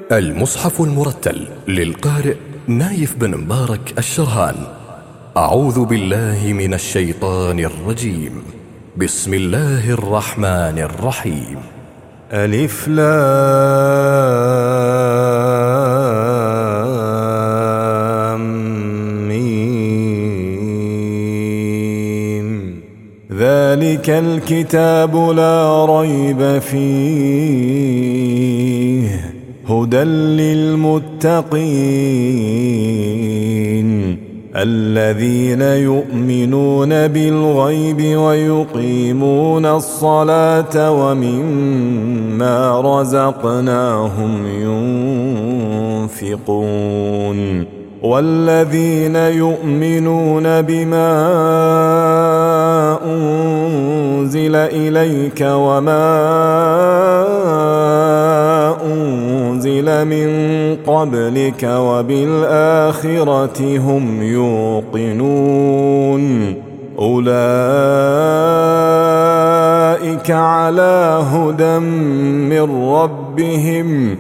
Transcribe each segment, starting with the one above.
المصحف المرتل للقارئ نايف بن مبارك الشرهان. أعوذ بالله من الشيطان الرجيم. بسم الله الرحمن الرحيم. ألف لام ميم. ذلك الكتاب لا ريب فيه هدى للمتقين الذين يؤمنون بالغيب ويقيمون الصلاة ومما رزقناهم ينفقون والذين يؤمنون بما أنزل إليك وما أنزل من قبلك وبالآخرة هم يوقنون أولئك على هدى من ربهم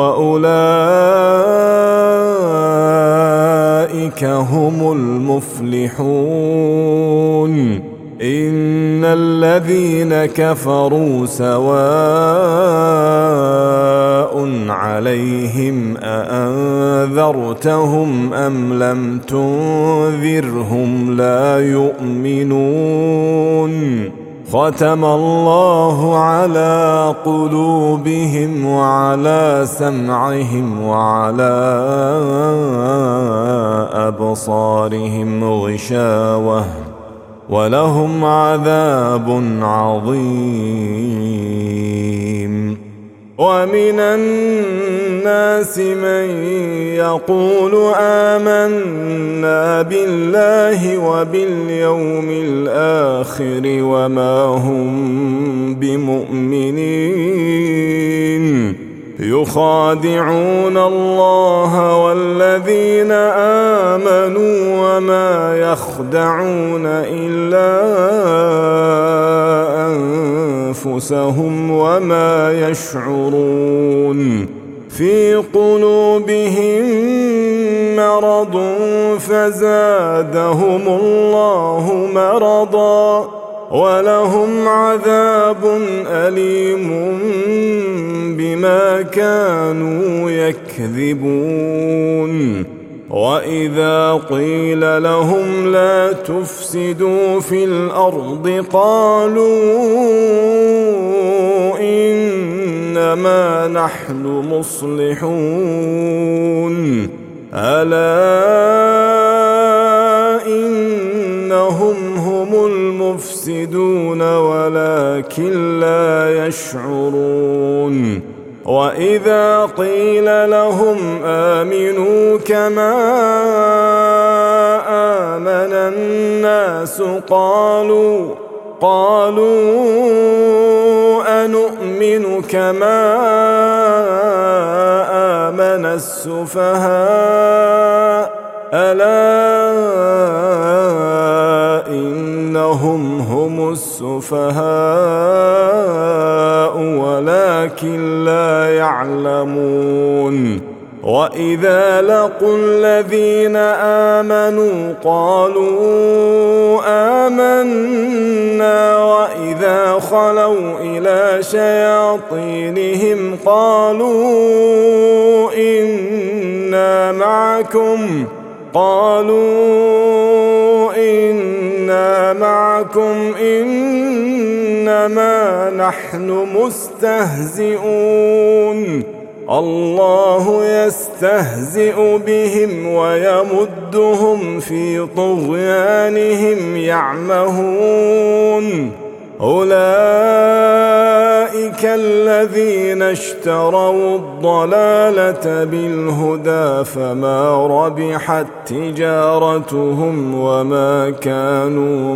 وأولئك هم المفلحون. إن الذين كفروا سواء عليهم أأنذرتهم أم لم تنذرهم لا يؤمنون. ختم الله على قلوبهم وعلى سمعهم وعلى أبصارهم غشاوة ولهم عذاب عظيم. ومن الناس من يقول آمنا بالله وباليوم الآخر وما هم بمؤمنين يخادعون الله والذين آمنوا وما يخدعون إلا أنفسهم وما يشعرون. في قلوبهم مرض فزادهم الله مرضا ولهم عذاب أليم بما كانوا يكذبون. وإذا قيل لهم لا تفسدوا في الأرض قالوا إنما نحن مصلحون. ألا إنهم هم المفسدون ولكن لا يشعرون. وإذا قيل لهم آمنوا كما آمن الناس قالوا أنؤمن كما آمن السفهاء. ألا إنهم هم السفهاء ولكن لا يعلمون. وإذا لقوا الذين آمنوا قالوا آمنا وإذا خلوا إلى شياطينهم قالوا إنا معكم إنما نحن مستهزئون. الله يستهزئ بهم ويمدهم في طغيانهم يعمهون. أولئك الذين اشتروا الضلالة بالهدى فما ربحت تجارتهم وما كانوا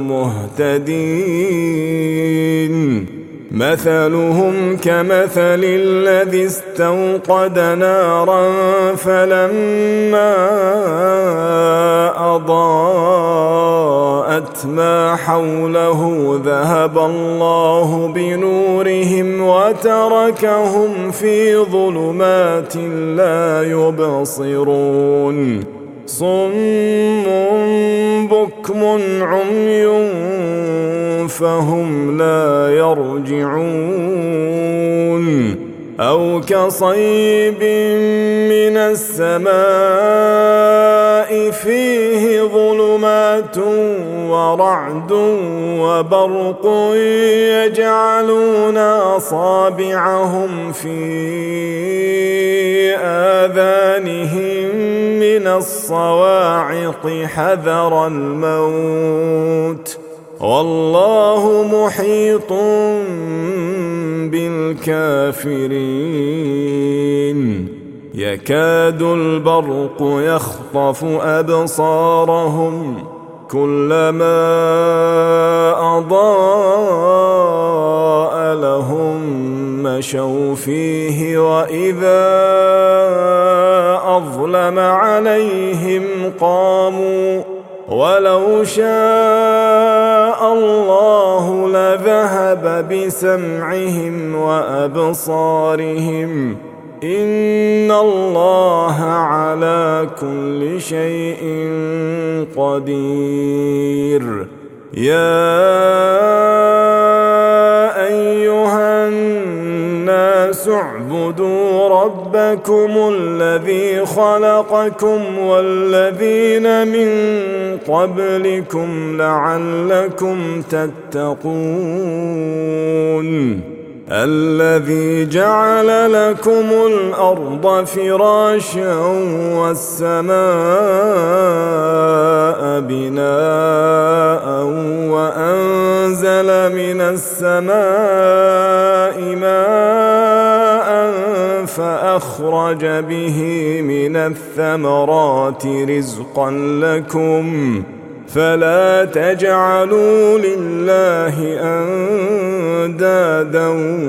مهتدين. مثلهم كمثل الذي استوقد نارا فلما أضاءت ورأت ما حوله ذهب الله بنورهم وتركهم في ظلمات لا يبصرون صم بكم عمي فهم لا يرجعون أو كصيب من السماء فيه ظلمات ورعد وبرق يجعلون أصابعهم في آذانهم من الصواعق حذر الموت والله محيط بالكافرين يكاد البرق يخطف أبصارهم كلما أضاء لهم مشوا فيه وإذا أظلم عليهم قاموا ولو شاء الله لذهب بسمعهم وأبصارهم إن الله على كل شيء قدير يا أيها الناس اعبدوا ربكم الذي خلقكم والذين من قبلكم لعلكم تتقون الذي جعل لكم الأرض فراشا والسماء بناء وأنزل من السماء ماء فأخرج به من الثمرات رزقا لكم فلا تجعلوا لله أندادا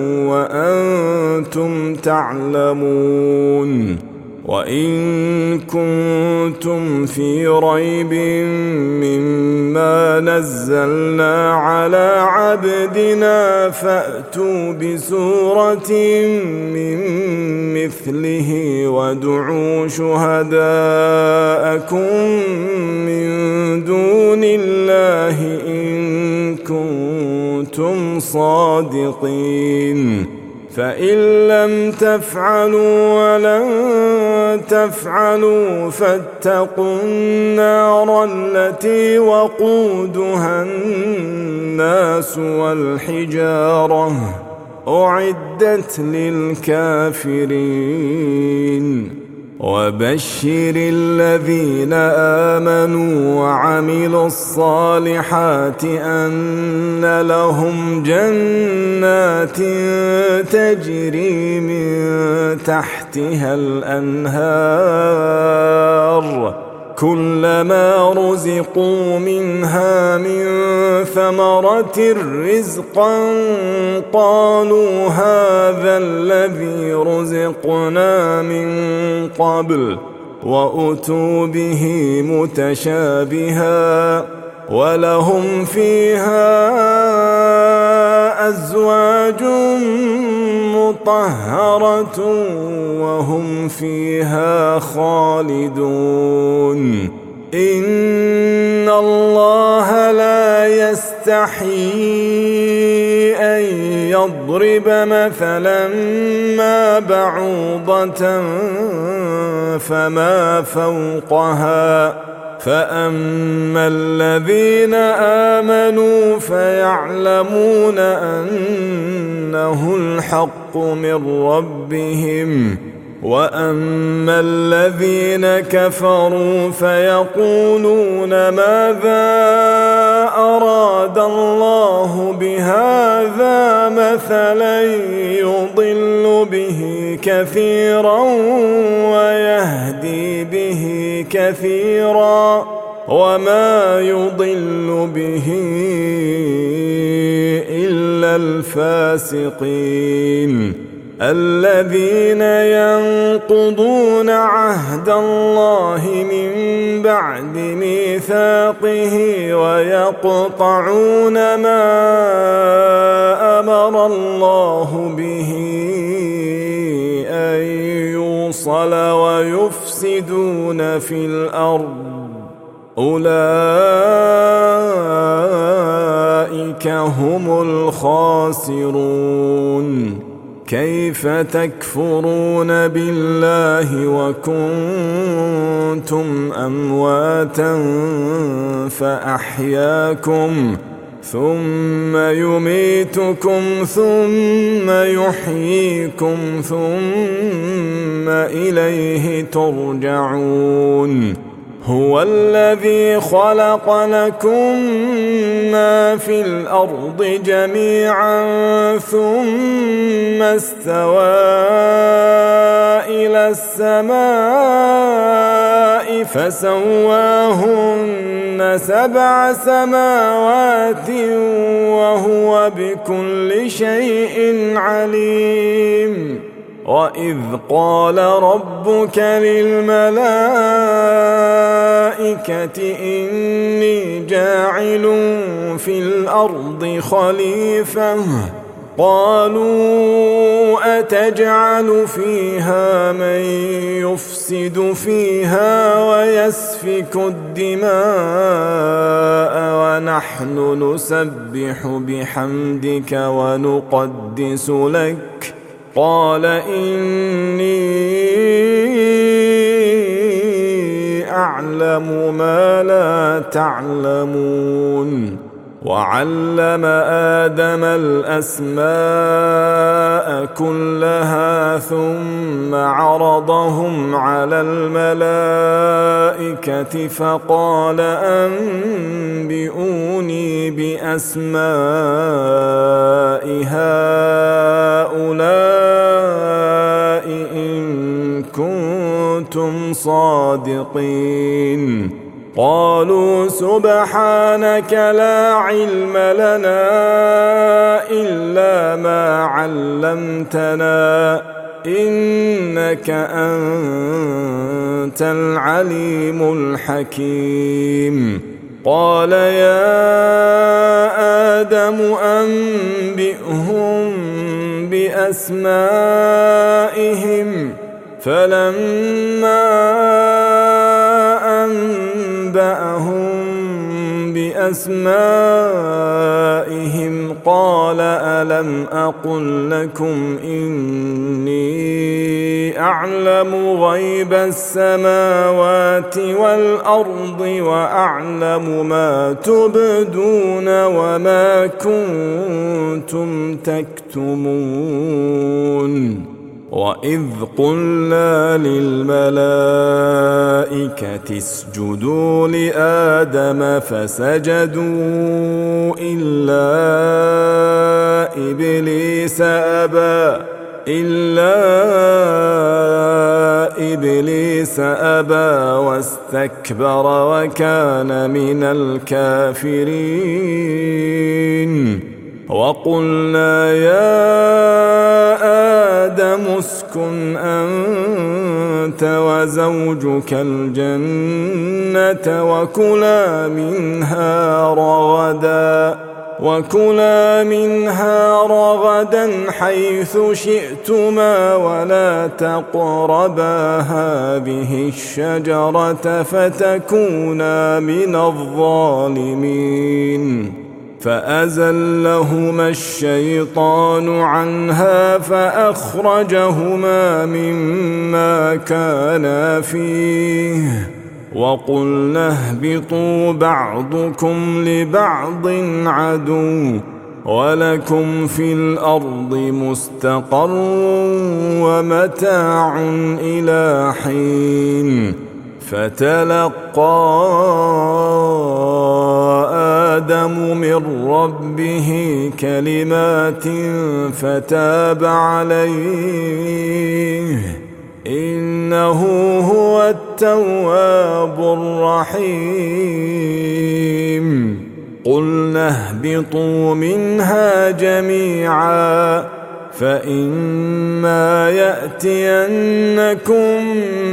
وأنتم تعلمون وإن كنتم في ريب مما نزلنا على عبدنا فأتوا بسورة من مثله وادعوا شهداءكم من دون الله إن كنتم صادقين فإن لم تفعلوا ولن تفعلوا فاتقوا النار التي وقودها الناس والحجارة أعدت للكافرين وبشر الذين آمنوا وعملوا الصالحات أن لهم جنات تجري من تحتها الأنهار كلما رزقوا منها من ثمرة رزقا قالوا هذا الذي رزقنا من قبل وأتوا به متشابها ولهم فيها أزواج مطهرة وهم فيها خالدون إن الله لا يستحيي أن يضرب مثلا ما بعوضة فما فوقها فأما الذين آمنوا فيعلمون أنه الحق من ربهم وأما الذين كفروا فيقولون ماذا أراد الله بهذا مثلا يضل به كثيرا ويهدي به كثيرا وما يضل به إلا الفاسقين الذين ينقضون عهد الله من بعد ميثاقه ويقطعون ما أمر الله به أن يوصل ويفسدون في الأرض أولئك هم الخاسرون. كيف تكفرون بالله وكنتم أمواتا فأحياكم ثم يميتكم ثم يحييكم ثم إليه ترجعون. هو الذي خلق لكم ما في الأرض جميعا ثم استوى إلى السماء فسواهن 7 سماوات وهو بكل شيء عليم. وإذ قال ربك للملائكة إني جاعل في الأرض خليفة قالوا أتجعل فيها من يفسد فيها ويسفك الدماء ونحن نسبح بحمدك ونقدس لك قال إني أعلم ما لا تعلمون. وعلم آدم الأسماء كلها ثم عرضهم على الملائكة فقال أنبئوني بأسماء هؤلاء إن كنتم صادقين. قالوا سبحانك لا علم لنا إلا ما علمتنا إنك أنت العليم الحكيم. قال يا آدم أنبئهم بأسمائهم فلما أنبأهم بأسمائهم قال ألم أقل لكم إني أعلم غيب السماوات والأرض وأعلم ما تبدون وما كنتم تكتمون. وإذ قلنا للملائكة اسجدوا لآدم فسجدوا إلا إبليس أبى واستكبر وكان من الكافرين. وقلنا يا آدم اسكن أنت وزوجك الجنة وكلا منها رغدا حيث شئتما ولا تقربا هذه الشجرة فتكونا من الظالمين. فأزلهما الشيطان عنها فأخرجهما مما كانا فيه وقلنا اهبطوا بعضكم لبعض عدو ولكم في الأرض مستقر ومتاع إلى حين. فتلقى آدم من ربه كلمات فتاب عليه إنه هو التواب الرحيم. قلنا اهبطوا منها جميعا فإما يأتينكم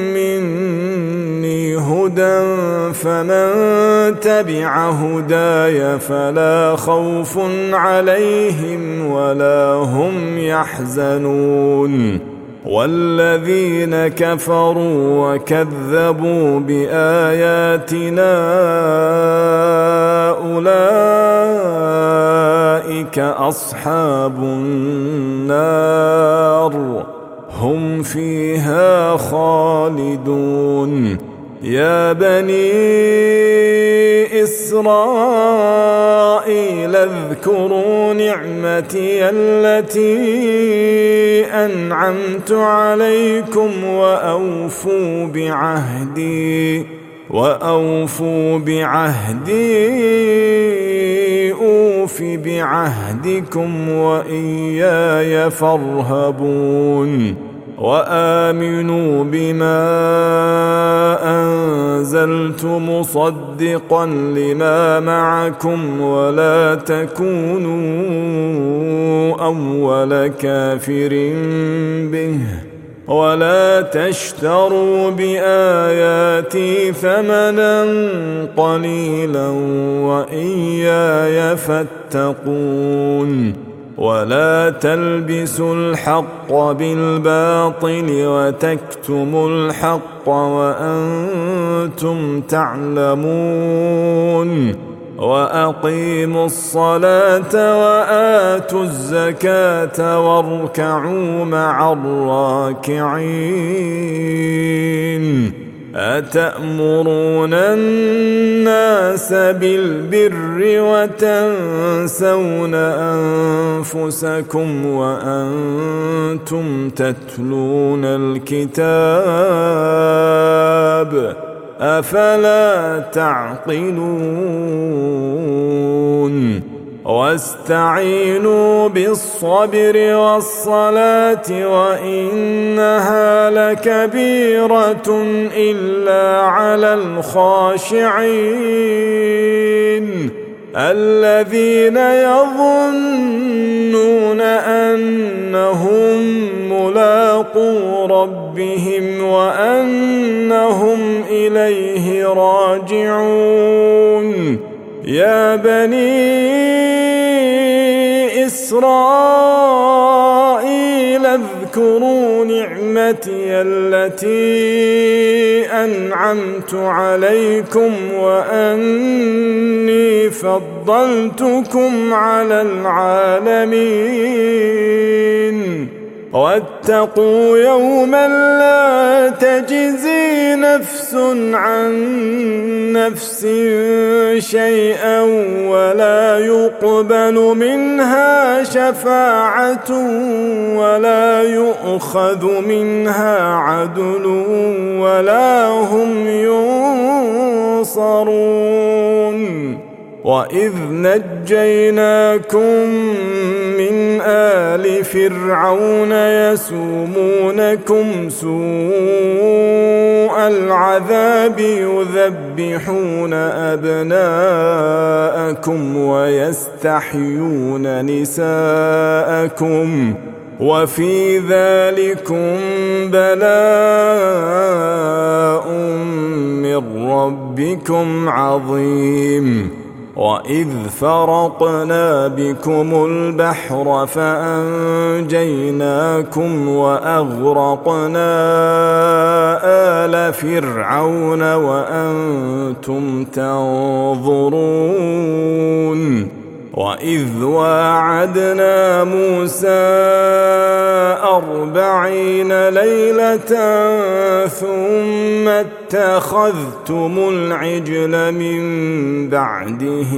مني هدى فمن تبع هداي فلا خوف عليهم ولا هم يحزنون والذين كفروا وكذبوا بآياتنا أولئك أصحاب النار هم فيها خالدون يا بني إسرائيل اذكروا نعمتي التي أنعمت عليكم وأوفوا بعهدي أوف بعهدكم وإياي فارهبون وآمنوا بما أنزلت مصدقا لما معكم ولا تكونوا أول كافر به ولا تشتروا بآياتي ثمنا قليلا وإياي فاتقون ولا تلبسوا الحق بالباطل وتكتموا الحق وأنتم تعلمون وأقيموا الصلاة وآتوا الزكاة واركعوا مع الراكعين أتأمرون الناس بالبر وتنسون أنفسكم وأنتم تتلون الكتاب أفلا تعقلون واستعينوا بالصبر والصلاة وإنها لكبيرة إلا على الخاشعين الذين يظنون أنهم ملاقو ربهم وأنهم إليه راجعون يا بني إسرائيل اذكروا نعمتي التي أنعمت عليكم وأني فضلتكم على العالمين واتقوا يوما لا تجزي نفس عن نفس شيئا ولا يقبل منها شفاعة ولا يؤخذ منها عدل ولا هم ينصرون وإذ نجيناكم من آل فرعون يسومونكم سوء العذاب يذبحون أبناءكم ويستحيون نساءكم وفي ذلكم بلاء من ربكم عظيم وإذ فرقنا بكم البحر فأنجيناكم وأغرقنا آل فرعون وأنتم تنظرون وإذ واعدنا موسى 40 ليلة ثم اتخذتم العجل من بعده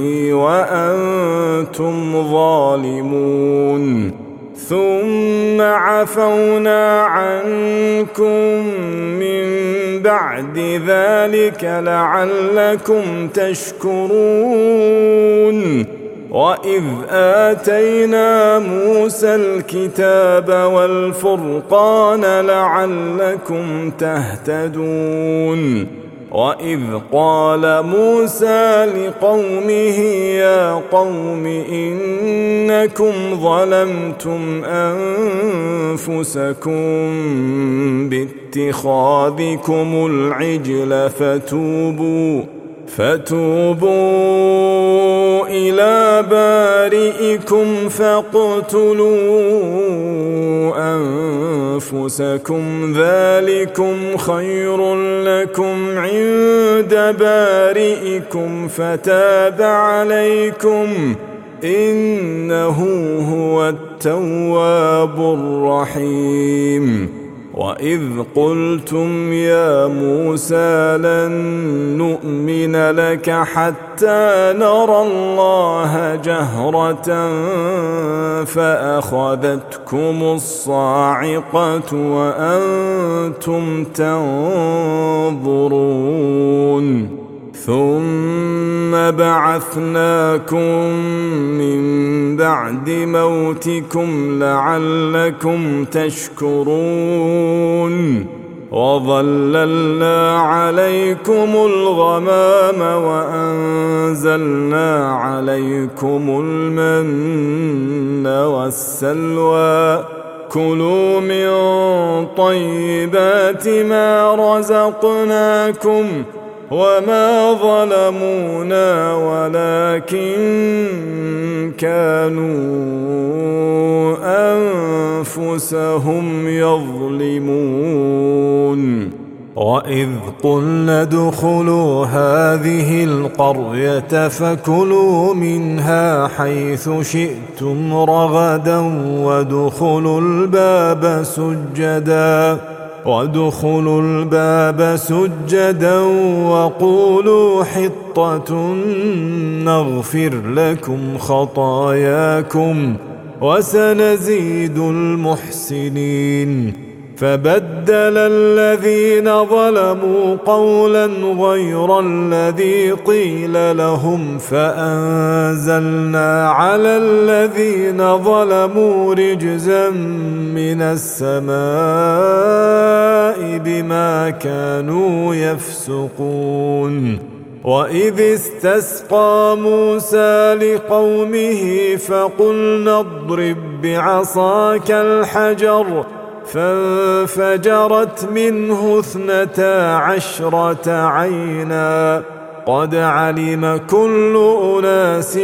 وأنتم ظالمون ثم عفونا عنكم من بعد ذلك لعلكم تشكرون وإذ آتينا موسى الكتاب والفرقان لعلكم تهتدون وإذ قال موسى لقومه يا قوم إنكم ظلمتم أنفسكم باتخاذكم العجل فتوبوا إلى بارئكم فاقتلوا أنفسكم ذلكم خير لكم عند بارئكم فتاب عليكم إنه هو التواب الرحيم. وإذ قلتم يا موسى لن نؤمن لك حتى نرى الله جهرة فأخذتكم الصاعقة وأنتم تنظرون ثم بعثناكم من بعد موتكم لعلكم تشكرون وظللنا عليكم الغمام وأنزلنا عليكم المن والسلوى كلوا من طيبات ما رزقناكم وما ظلمونا ولكن كانوا أنفسهم يظلمون. وإذ قلنا ادخلوا هذه القرية فكلوا منها حيث شئتم رغدا وادخلوا الباب سجدا وقولوا حطة نغفر لكم خطاياكم وسنزيد المحسنين. فبدل الذين ظلموا قولا غير الذي قيل لهم فأنزلنا على الذين ظلموا رجزا من السماء بما كانوا يفسقون. وإذ استسقى موسى لقومه فقلنا اضرب بعصاك الحجر فانفجرت منه 12 عينا قد علم كل أناس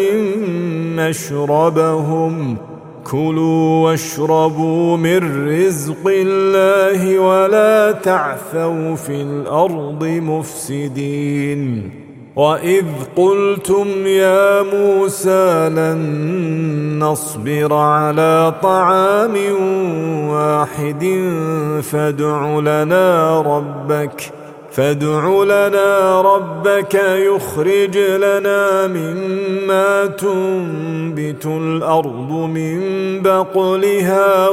مشربهم كلوا واشربوا من رزق الله ولا تعثوا في الأرض مفسدين. وإذ قلتم يا موسى لن نصبر على طعام واحد فادع لنا ربك يخرج لنا مما تنبت الأرض من بقلها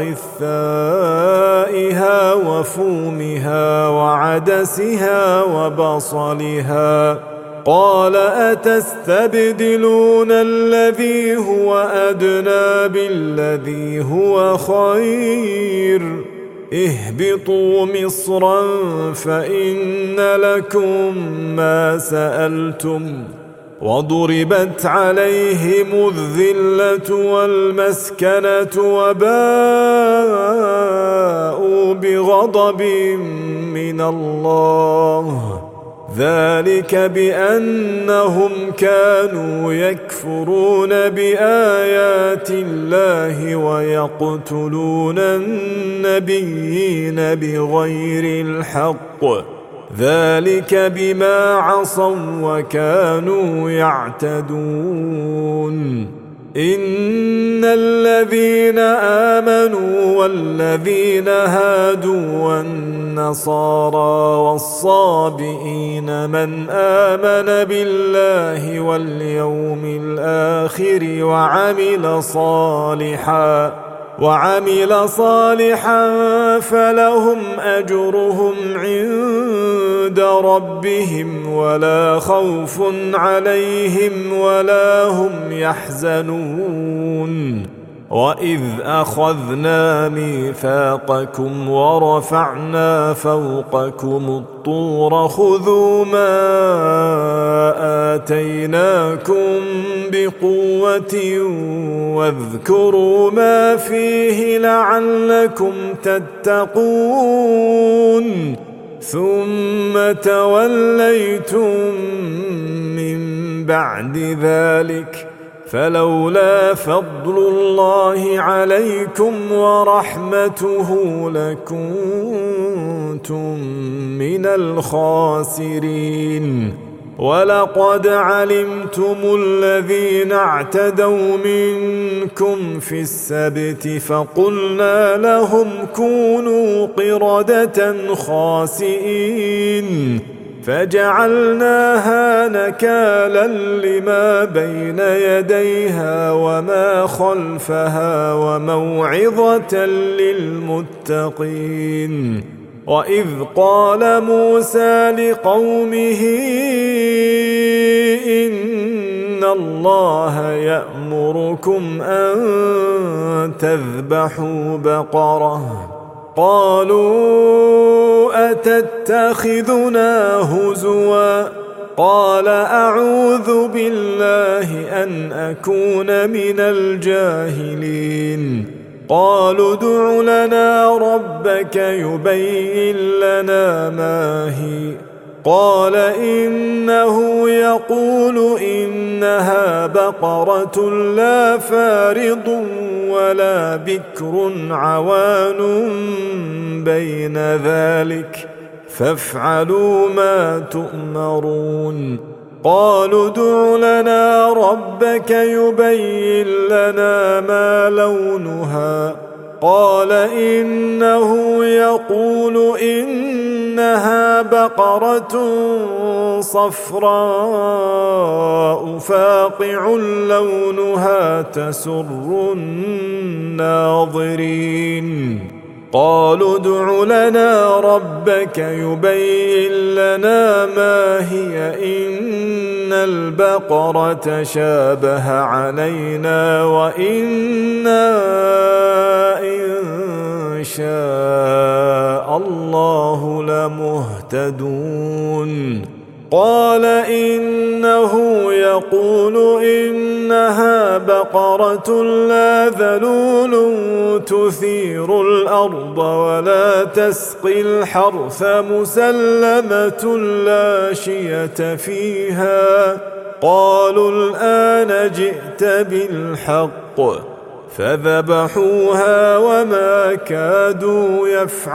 وقثائها وفومها وعدسها وبصلها قال أتستبدلون الذي هو أدنى بالذي هو خير اهبطوا مصرا فإن لكم ما سألتم وضربت عليهم الذلة والمسكنة وباءوا بغضب من الله ذلك بأنهم كانوا يكفرون بآيات الله ويقتلون النبيين بغير الحق ذلك بما عصوا وكانوا يعتدون. إن الذين آمنوا والذين هادوا والنصارى والصابئين من آمن بالله واليوم الآخر وعمل صالحا فلهم أجرهم عند ربهم ولا خوف عليهم ولا هم يحزنون. وإذ أخذنا ميثاقكم ورفعنا فوقكم الطور خذوا ما آتيناكم بقوة واذكروا ما فيه لعلكم تتقون ثم توليتم من بعد ذلك فلولا فضل الله عليكم ورحمته لكنتم من الخاسرين ولقد علمتم الذين اعتدوا منكم في السبت فقلنا لهم كونوا قردة خاسئين فجعلناها نكالا لما بين يديها وما خلفها وموعظة للمتقين وإذ قال موسى لقومه إن الله يأمركم أن تذبحوا بقرة قالوا أتتخذنا هزوا قال أعوذ بالله أن أكون من الجاهلين قالوا ادع لنا ربك يبين لنا ما هي قال إنه يقول إنها بقرة لا فارض ولا بكر عوان بين ذلك فافعلوا ما تؤمرون قالوا ادع لنا ربك يبين لنا ما لونها قال إنه يقول إنها بقرة صفراء فاقع لونها تسر الناظرين قالوا ادع لنا ربك يبين لنا ما هي إن البقرة شابه علينا وإنا إن شاء الله لمهتدون قال إنه يقول إنها بقرة لا ذلول تثير الأرض ولا تسقي الحرث مسلمة لا شية فيها قالوا الآن جئت بالحق فذبحوها وما كادوا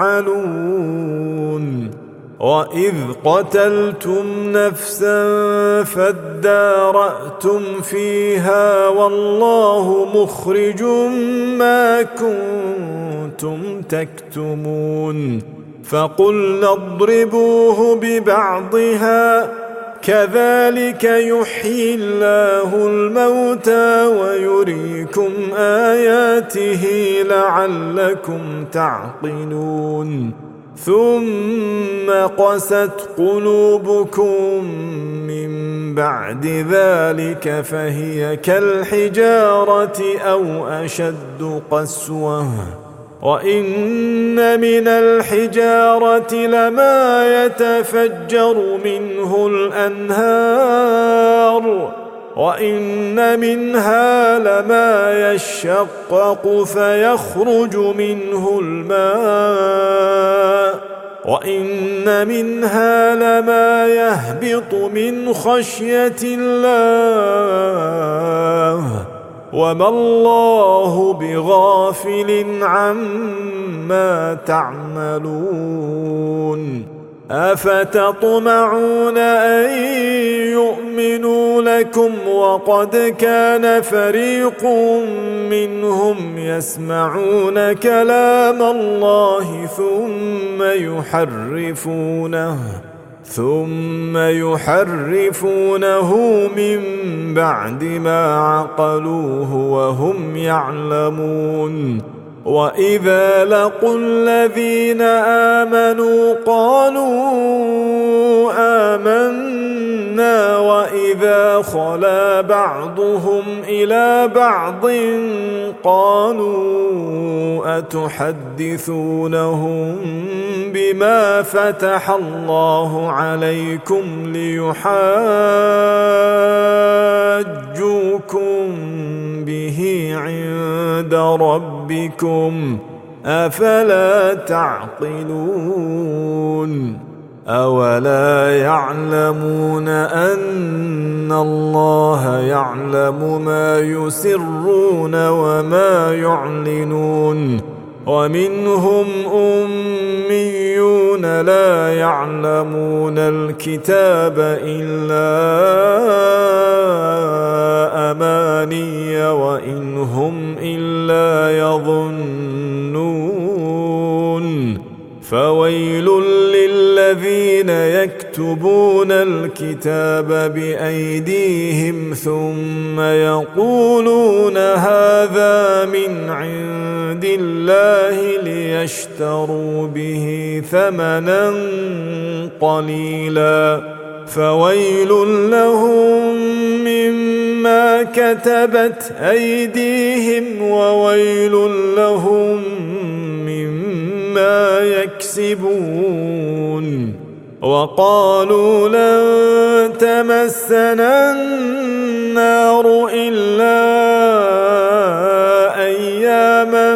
يفعلون وإذ قتلتم نفسا فادارأتم فيها والله مخرج ما كنتم تكتمون فقلنا اضربوه ببعضها كذلك يحيي الله الموتى ويريكم آياته لعلكم تعقلون ثم قست قلوبكم من بعد ذلك فهي كالحجارة أو أشد قسوة وإن من الحجارة لما يتفجر منه الأنهار وإن منها لما يشقق فيخرج منه الماء وإن منها لما يهبط من خشية الله وما الله بغافل عما تعملون أفتطمعون أن يؤمنوا لكم وقد كان فريق منهم يسمعون كلام الله ثم يحرفونه من بعد ما عقلوه وهم يعلمون وإذا لقوا الذين آمنوا قالوا آمنا وإذا خلا بعضهم إلى بعض قالوا أتحدثونهم بما فتح الله عليكم ليحاجوكم به عند ربكم أفلا تعقلون أولا يعلمون أن الله يعلم ما يسرون وما يعلنون ومنهم أميون لا يعلمون الكتاب إلا أماني وإن هم إلا يظنون فويل للذين يكتبون الكتاب بأيديهم ثم يقولون هذا من عند الله ليشتروا به ثمنا قليلا فويل لهم مما كتبت أيديهم وويل لهم مما يكسبون وقالوا لن تمسنا النار إلا أياما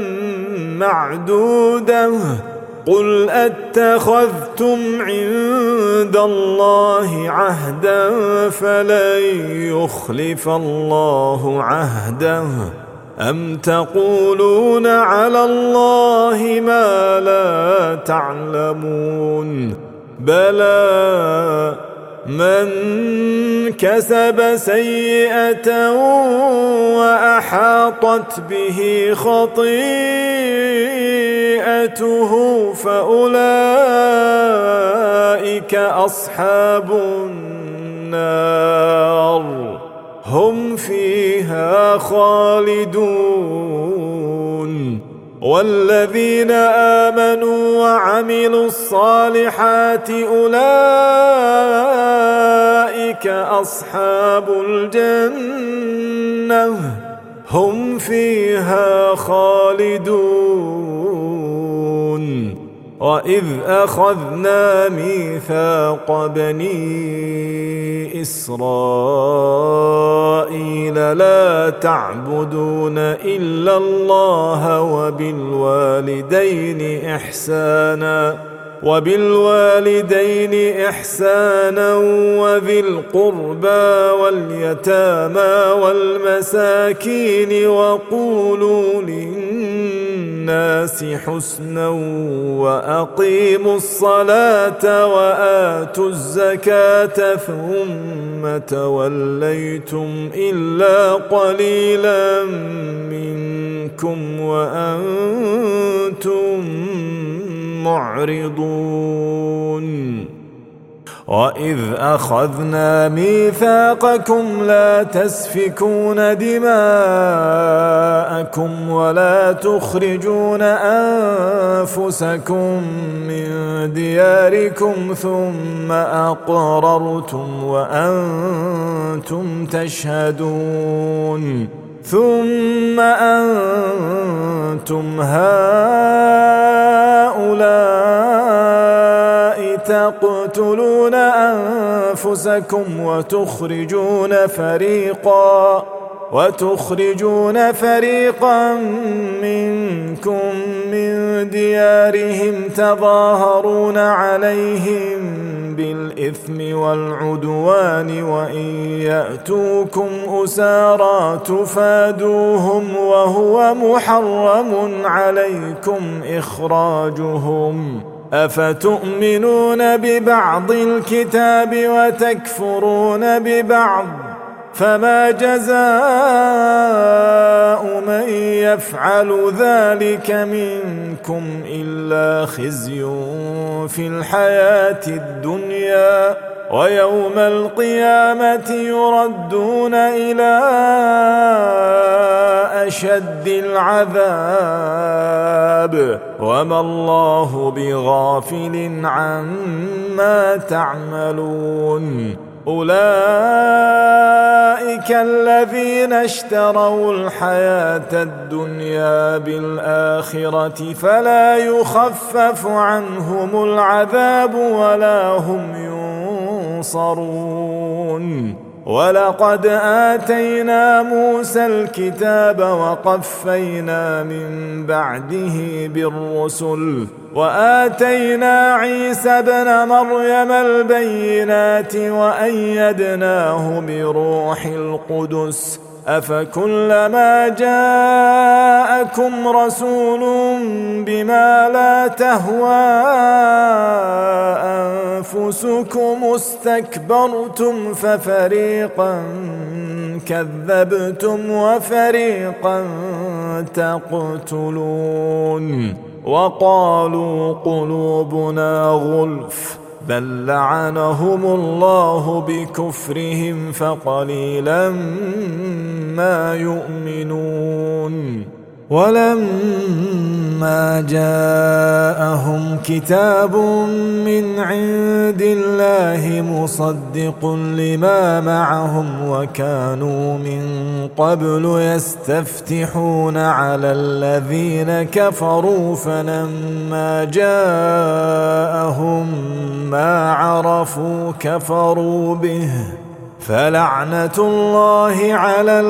معدودة قل أتخذتم عند الله عهدا فلن يخلف الله عهده أم تقولون على الله ما لا تعلمون بلى من كسب سيئة وأحاطت به خطيئته فأولئك أصحاب النار هم فيها خالدون والذين آمنوا وعملوا الصالحات أولئك أصحاب الجنة هم فيها خالدون وإذ أخذنا ميثاق بني إسرائيل لا تعبدون إلا الله وبالوالدين إحسانا وذي القربى واليتامى والمساكين وقولوا للناس حسنا وأقيموا الصلاة وآتوا الزكاة ثم توليتم إلا قليلا منكم وأنتم معرضون وإذ أخذنا ميثاقكم لا تسفكون دماءكم ولا تخرجون أنفسكم من دياركم ثم أقررتم وأنتم تشهدون ثم أنتم هؤلاء تقتلون أنفسكم وتخرجون فريقا منكم من ديارهم تظاهرون عليهم بالإثم والعدوان وإن يأتوكم أسارى تفادوهم وهو محرم عليكم إخراجهم أفتؤمنون ببعض الكتاب وتكفرون ببعض فما جزاء من يفعل ذلك منكم إلا خزي في الحياة الدنيا ويوم القيامة يردون إلى أشد العذاب وما الله بغافل عما تعملون أولئك الذين اشتروا الحياة الدنيا بالآخرة فلا يخفف عنهم العذاب ولا هم ينصرون ولقد آتينا موسى الكتاب وقفينا من بعده بالرسل وآتينا عيسى ابن مريم البينات وأيدناه بروح القدس أفكلما جاءكم رسول بما لا تهوى أنفسكم استكبرتم ففريقا كذبتم وفريقا تقتلون وقالوا قلوبنا غلف بل لعنهم الله بكفرهم فقليلا ما يؤمنون ولما جاءهم كتاب من عند الله مصدق لما معهم وكانوا من قبل يستفتحون على الذين كفروا فلما جاءهم ما عرفوا كفروا به فلعنة الله على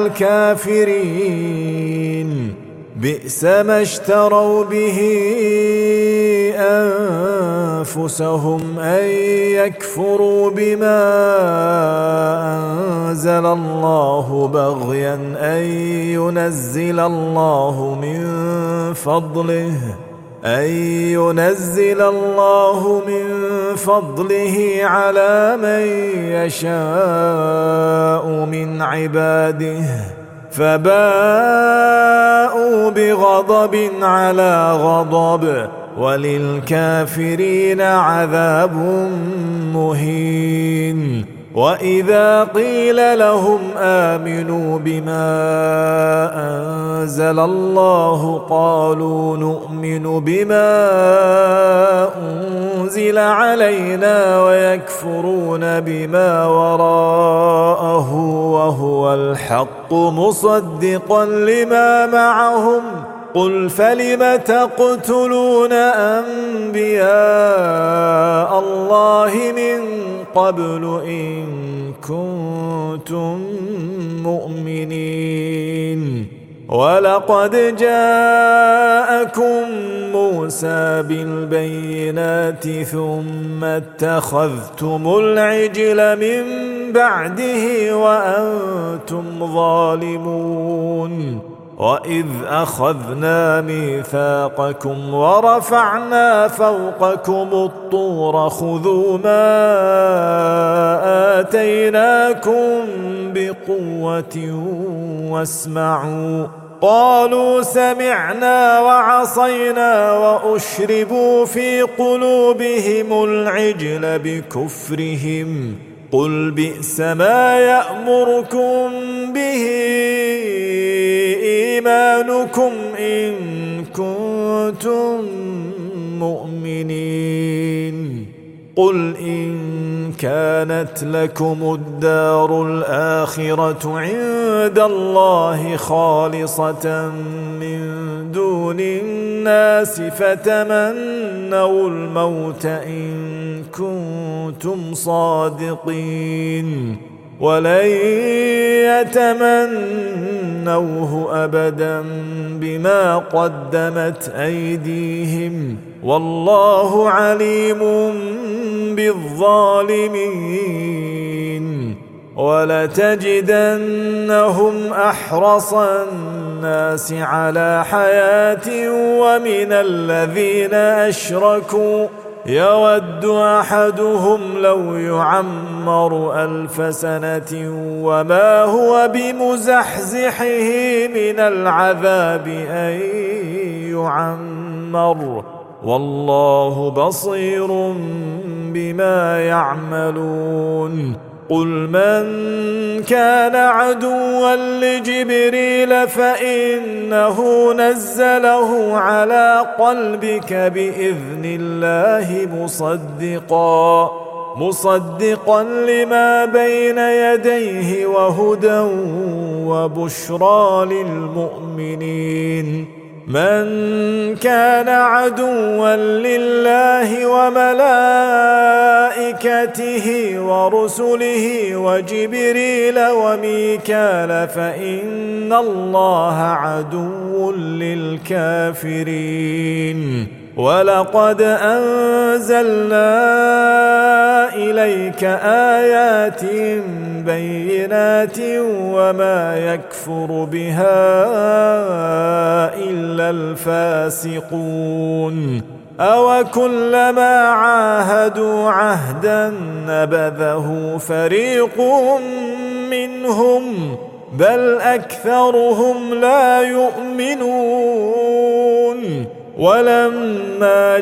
الكافرين بئس ما اشتروا به أنفسهم أن يكفروا بما أنزل الله بغيا أن ينزل الله من فضله على من يشاء من عباده فباءوا بغضب على غضب وللكافرين عذاب مهين وإذا قيل لهم آمنوا بما أنزل الله قالوا نؤمن بما أنزل علينا ويكفرون بما وراءه وهو الحق مصدقا لما معهم قل فلم تقتلون أنبياء الله من قبل إن كنتم مؤمنين ولقد جاءكم موسى بالبينات ثم اتخذتم العجل من بعده وأنتم ظالمون وإذ أخذنا ميثاقكم ورفعنا فوقكم الطور خذوا ما آتيناكم بقوة واسمعوا قالوا سمعنا وعصينا وأشربوا في قلوبهم العجل بكفرهم قل بئس ما يأمركم به إيمانكم إن كنتم مؤمنين قل إن كانت لكم الدار الآخرة عند الله خالصة من دون الناس فتمنوا الموت إن كنتم صادقين ولن يتمنوه أبدا بما قدمت أيديهم والله عليم بالظالمين ولتجدنهم أحرص الناس على حياة ومن الذين أشركوا يود أحدهم لو يعمر 1000 سنة وما هو بمزحزحه من العذاب أن يعمر والله بصير بما يعملون قل من كان عدوا لجبريل فإنه نزله على قلبك بإذن الله مصدقا لما بين يديه وهدى وبشرى للمؤمنين من كان عدوا لله وملائكته ورسله وجبريل وميكال فإن الله عدو للكافرين ولقد أنزلنا إليك آيات بينات وما يكفر بها إلا الفاسقون أوكلما عاهدوا عهدا نبذه فريق منهم بل أكثرهم لا يؤمنون ولما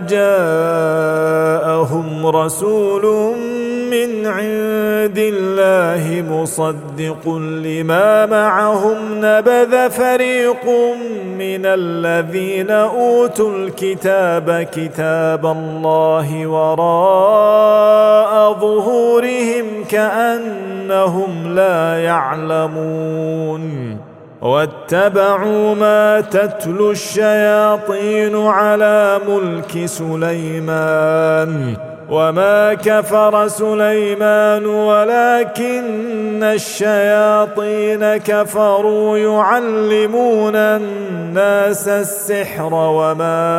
جاءهم رسول من عند الله مصدق لما معهم نبذ فريق من الذين أوتوا الكتاب كتاب الله وراء ظهورهم كأنهم لا يعلمون واتبعوا ما تتلو الشياطين على ملك سليمان وما كفر سليمان ولكن الشياطين كفروا يعلمون الناس السحر وما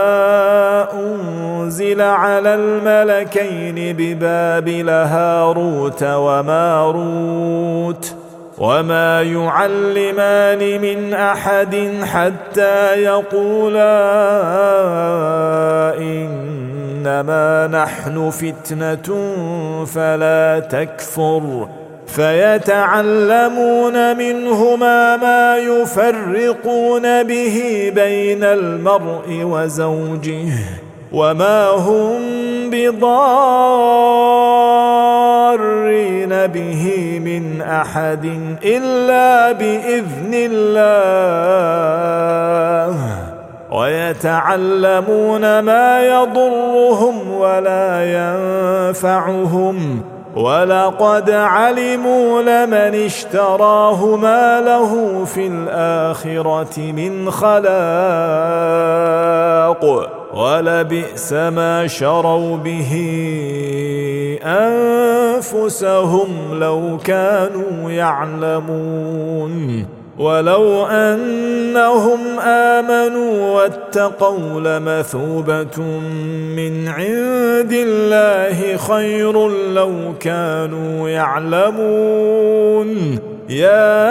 أنزل على الملكين ببابل هاروت وماروت وما يعلمان من أحد حتى يقولا إنما نحن فتنة فلا تكفر فيتعلمون منهما ما يفرقون به بين المرء وزوجه وما هم بضارين به من أحد إلا بإذن الله ويتعلمون ما يضرهم ولا ينفعهم ولقد علموا لمن اشتراه ما له في الآخرة من خلاق ولبئس ما شروا به أنفسهم لو كانوا يعلمون ولو أنهم آمنوا واتقوا لمثوبة من عند الله خير لو كانوا يعلمون يا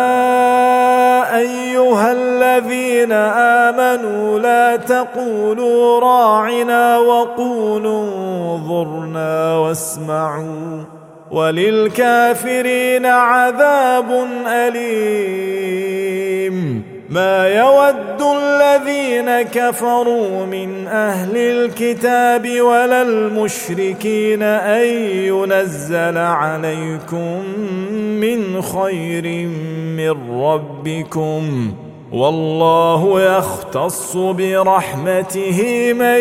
أيها الذين آمنوا لا تقولوا راعنا وقولوا انظرنا واسمعوا وللكافرين عذاب أليم ما يود الذين كفروا من أهل الكتاب ولا المشركين أن ينزل عليكم من خير من ربكم والله يختص برحمته من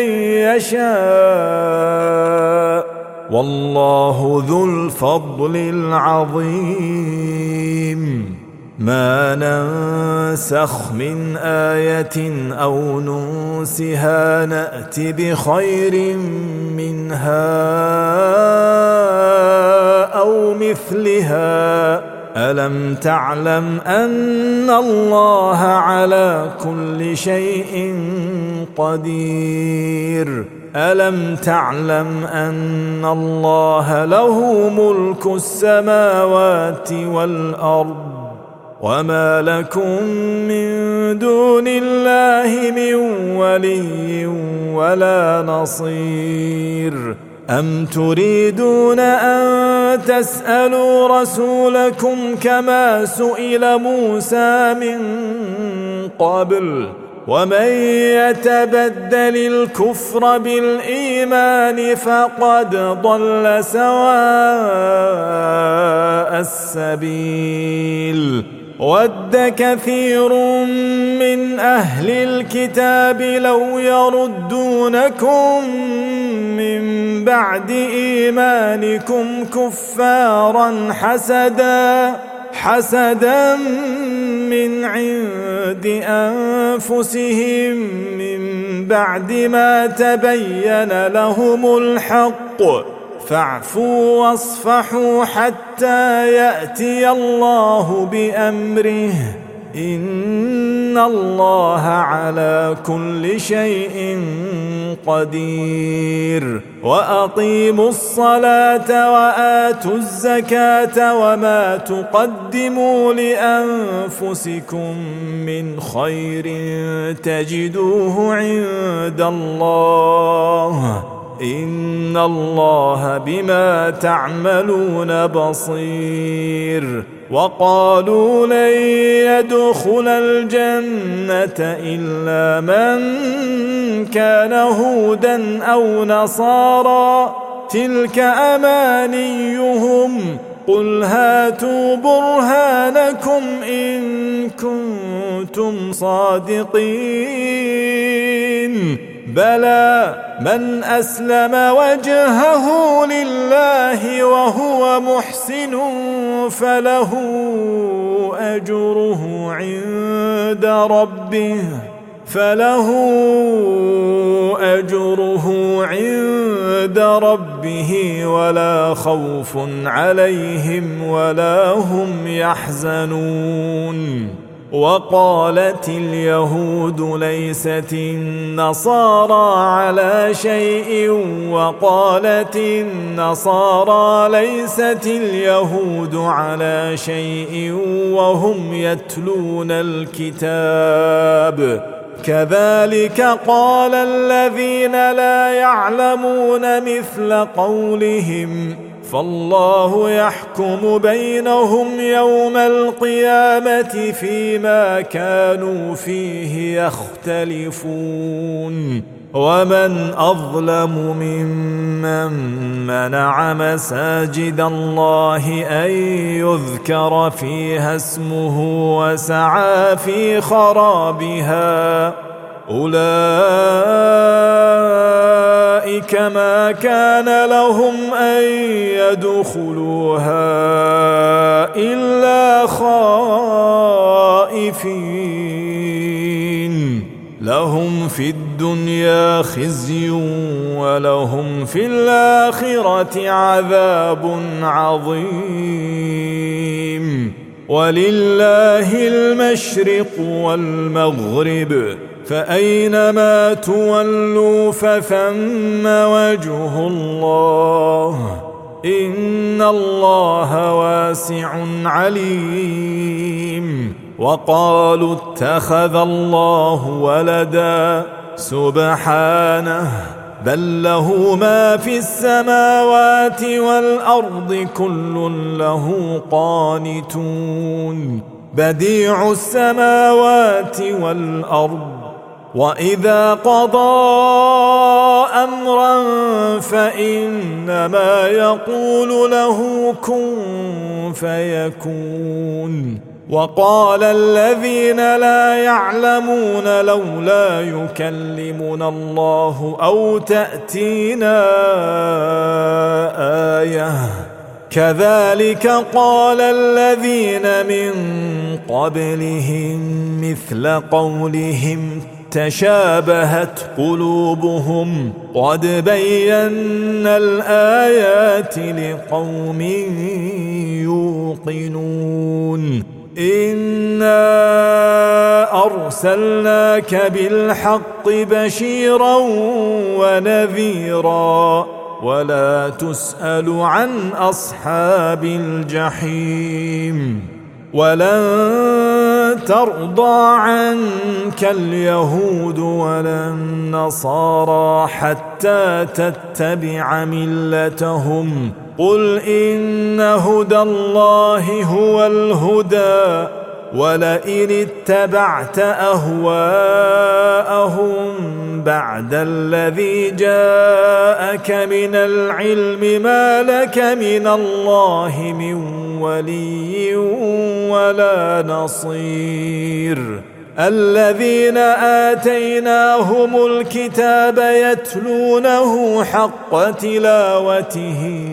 يشاء والله ذو الفضل العظيم ما ننسخ من آية أو ننسها نأت بخير منها أو مثلها ألم تعلم أن الله على كل شيء قدير ألم تعلم أن الله له ملك السماوات والأرض وما لكم من دون الله من ولي ولا نصير أم تريدون أن تسألوا رسولكم كما سئل موسى من قبل ومن يتبدل الكفر بالإيمان فقد ضل سواء السبيل ود كثير من أهل الكتاب لو يردونكم من بعد إيمانكم كفارا حسدا من عند أنفسهم من بعد ما تبين لهم الحق فاعفوا واصفحوا حتى يأتي الله بأمره إن الله على كل شيء قدير وأقيموا الصلاة وآتوا الزكاة وما تقدموا لأنفسكم من خير تجدوه عند الله إن الله بما تعملون بصير وقالوا لن يدخل الجنة إلا من كان هودا أو نصارى تلك أمانيهم قل هاتوا برهانكم إن كنتم صادقين بلى من أسلم وجهه لله وهو محسن فله أجره عند ربه ولا خوف عليهم ولا هم يحزنون وقالت اليهود ليست النصارى على شيء وقالت النصارى ليست اليهود على شيء وهم يتلون الكتاب كذلك قال الذين لا يعلمون مثل قولهم فالله يحكم بينهم يوم القيامة فيما كانوا فيه يختلفون ومن أظلم ممن منع مساجد الله أن يذكر فيها اسمه وسعى في خرابها أولئك ما كان لهم أن يدخلوها إلا خائفين لهم في الدنيا خزي ولهم في الآخرة عذاب عظيم ولله المشرق والمغرب فأينما تولوا فثم وجه الله إن الله واسع عليم وقالوا اتخذ الله ولدا سبحانه بل له ما في السماوات والأرض كل له قانتون بديع السماوات والأرض وإذا قضى أمرا فإنما يقول له كن فيكون وقال الذين لا يعلمون لولا يكلمنا الله أو تأتينا آية كذلك قال الذين من قبلهم مثل قولهم تشابهت قلوبهم قد بينا الآيات لقوم يوقنون إنا أرسلناك بالحق بشيرا ونذيرا ولا تسأل عن أصحاب الجحيم ولن ترضى عنك اليهود ولا النصارى حتى تتبع ملتهم قل إن هدى الله هو الهدى ولئن اتبعت أهواءهم بعد الذي جاءك من العلم ما لك من الله من ولي ولا نصير الذين آتيناهم الكتاب يتلونه حق تلاوته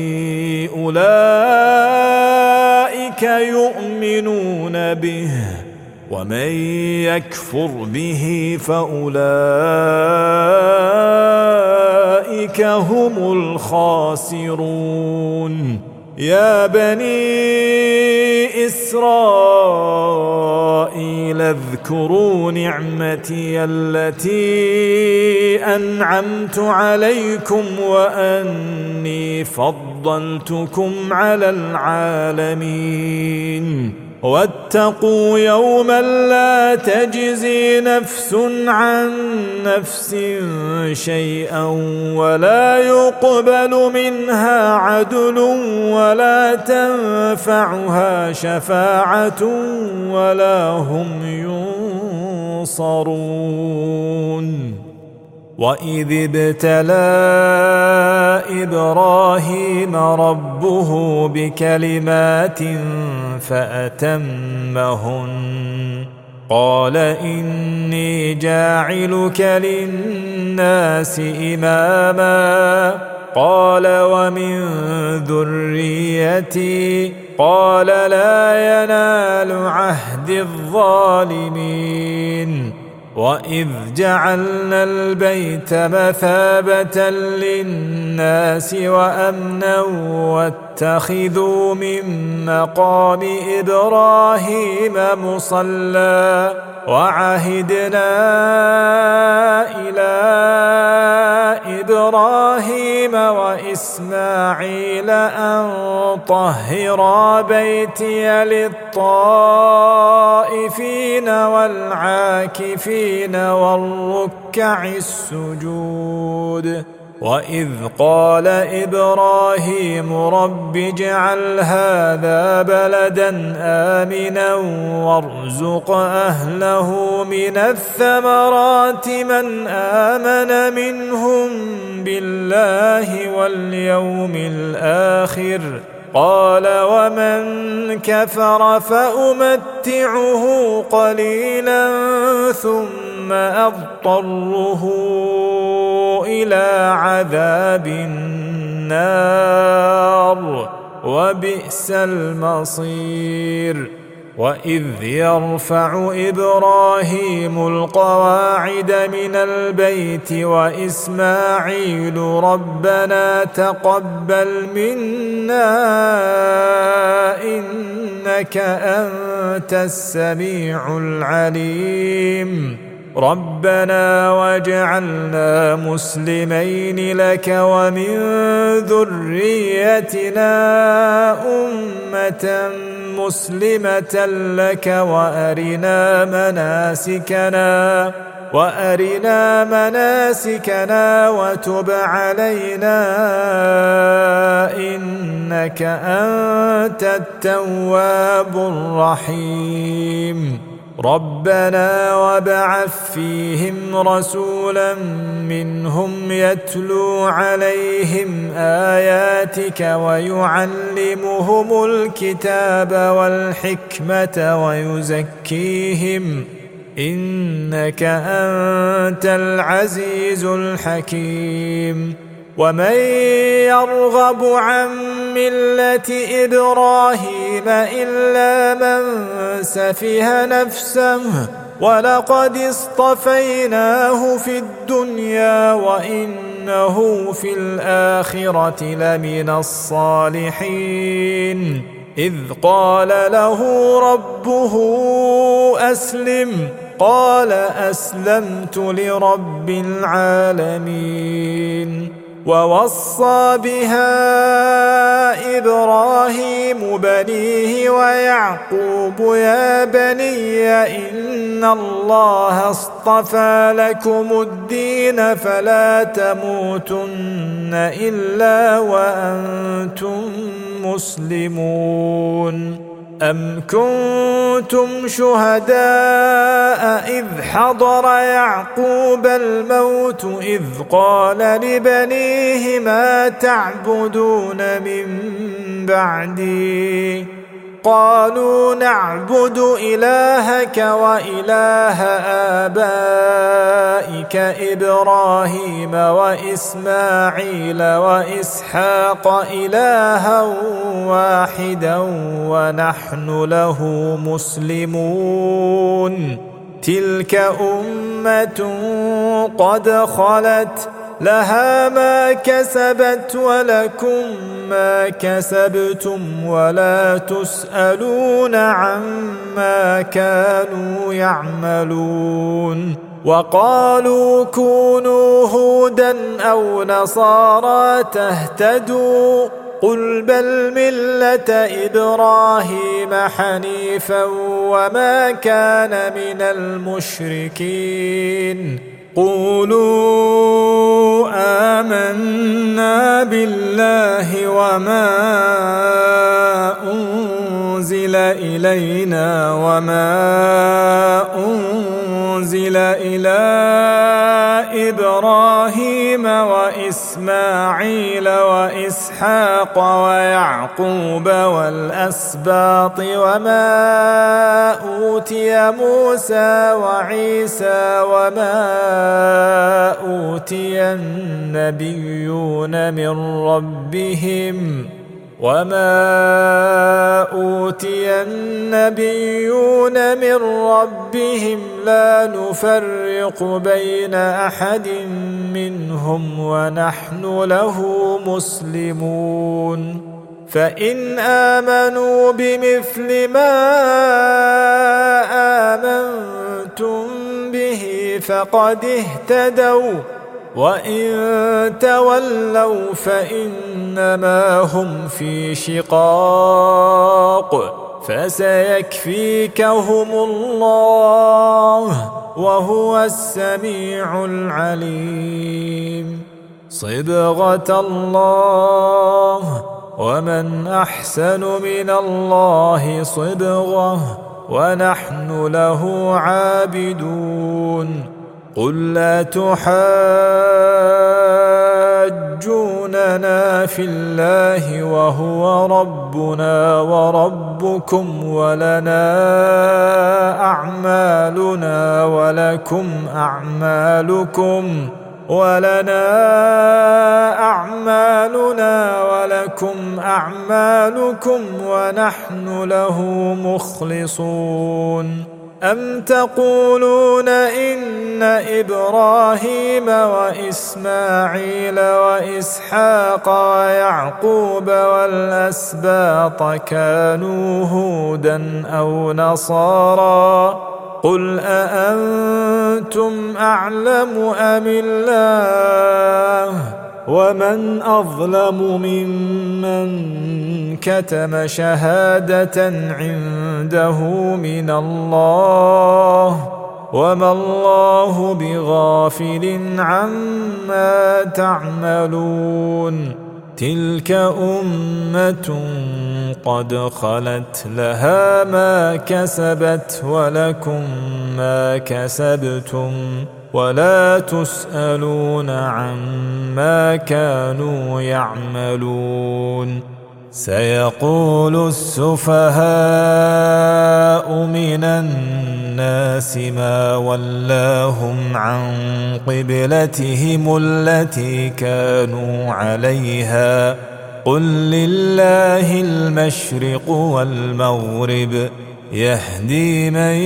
أولئك يؤمنون به ومن يكفر به فأولئك هم الخاسرون يا بني إسرائيل اذكروا نعمتي التي أنعمت عليكم وأني فضلتكم على العالمين واتقوا يوما لا تجزي نفس عن نفس شيئا ولا يقبل منها عدل ولا تنفعها شفاعة ولا هم ينصرون وإذ ابتلى إبراهيم ربه بكلمات فأتمهن قال إني جاعلك للناس إماما قال ومن ذريتي قال لا ينال عهد الظالمين وإذ جعلنا البيت مثابة للناس وأمنا واتخذوا من مقام إبراهيم مصلى وعهدنا إلى إبراهيم وإسماعيل أن طهرا بيتي للطائفين والعاكفين والركع السجود وإذ قال إبراهيم رب اجعل هذا بلدا آمنا وارزق أهله من الثمرات من آمن منهم بالله واليوم الآخر قال ومن كفر فأمتعه قليلا ثم أضطره إلى عذاب النار وبئس المصير وإذ يرفع إبراهيم القواعد من البيت وإسماعيل ربنا تقبل منا إنك أنت السميع العليم ربنا واجعلنا مسلمين لك ومن ذريتنا أمة مسلمة لك وأرنا مناسكنا وتب علينا إنك أنت التواب الرحيم ربنا وابعث فيهم رسولا منهم يتلو عليهم آياتك ويعلمهم الكتاب والحكمة ويزكيهم إنك أنت العزيز الحكيم ومن يرغب عن ملة إبراهيم إلا من سفه نفسه ولقد اصطفيناه في الدنيا وإنه في الآخرة لمن الصالحين إذ قال له ربه أسلم قال أسلمت لرب العالمين ووصى بها إبراهيم بنيه ويعقوب يا بني إن الله اصطفى لكم الدين فلا تموتن إلا وأنتم مسلمون. أم كنتم شهداء إذ حضر يعقوب الموت إذ قال لبنيه ما تعبدون من بعدي قالوا نعبد إلهك وإله آبائك إبراهيم وإسماعيل وإسحاق إلها واحدا ونحن له مسلمون. تلك أمة قد خلت لها ما كسبت ولكم ما كسبتم ولا تسألون عما كانوا يعملون. وقالوا كونوا هودا أو نصارى تهتدوا قل بل ملة إبراهيم حنيفا وما كان من المشركين. قولوا آمنا بالله وما أنزل إلينا وما أنزل إلى إبراهيم وإسماعيل وإسحاق ويعقوب والأسباط وما أوتي موسى وعيسى وما أوتي النبيون من ربهم لا نفرق بين أحد منهم ونحن له مسلمون. فإن آمنوا بمثل ما آمنتم به فقد اهتدوا وإن تولوا فإنما هم في شقاق فسيكفيكهم الله وهو السميع العليم. صبغة الله ومن أحسن من الله صبغة ونحن له عابدون. قل لا تحاجوننا في الله وهو ربنا وربكم ولنا أعمالنا ولكم أعمالكم ونحن له مخلصون. أم تقولون إن إبراهيم وإسماعيل وإسحاق ويعقوب والأسباط كانوا هودا أو نصارى قل أأنتم أعلم أم الله ومن أظلم ممن كتم شهادة عنده من الله وما الله بغافل عما تعملون. تلك أمة قد خلت لها ما كسبت ولكم ما كسبتم ولا تسألون عما كانوا يعملون. سيقول السفهاء من الناس ما ولاهم عن قبلتهم التي كانوا عليها قل لله المشرق والمغرب يهدي من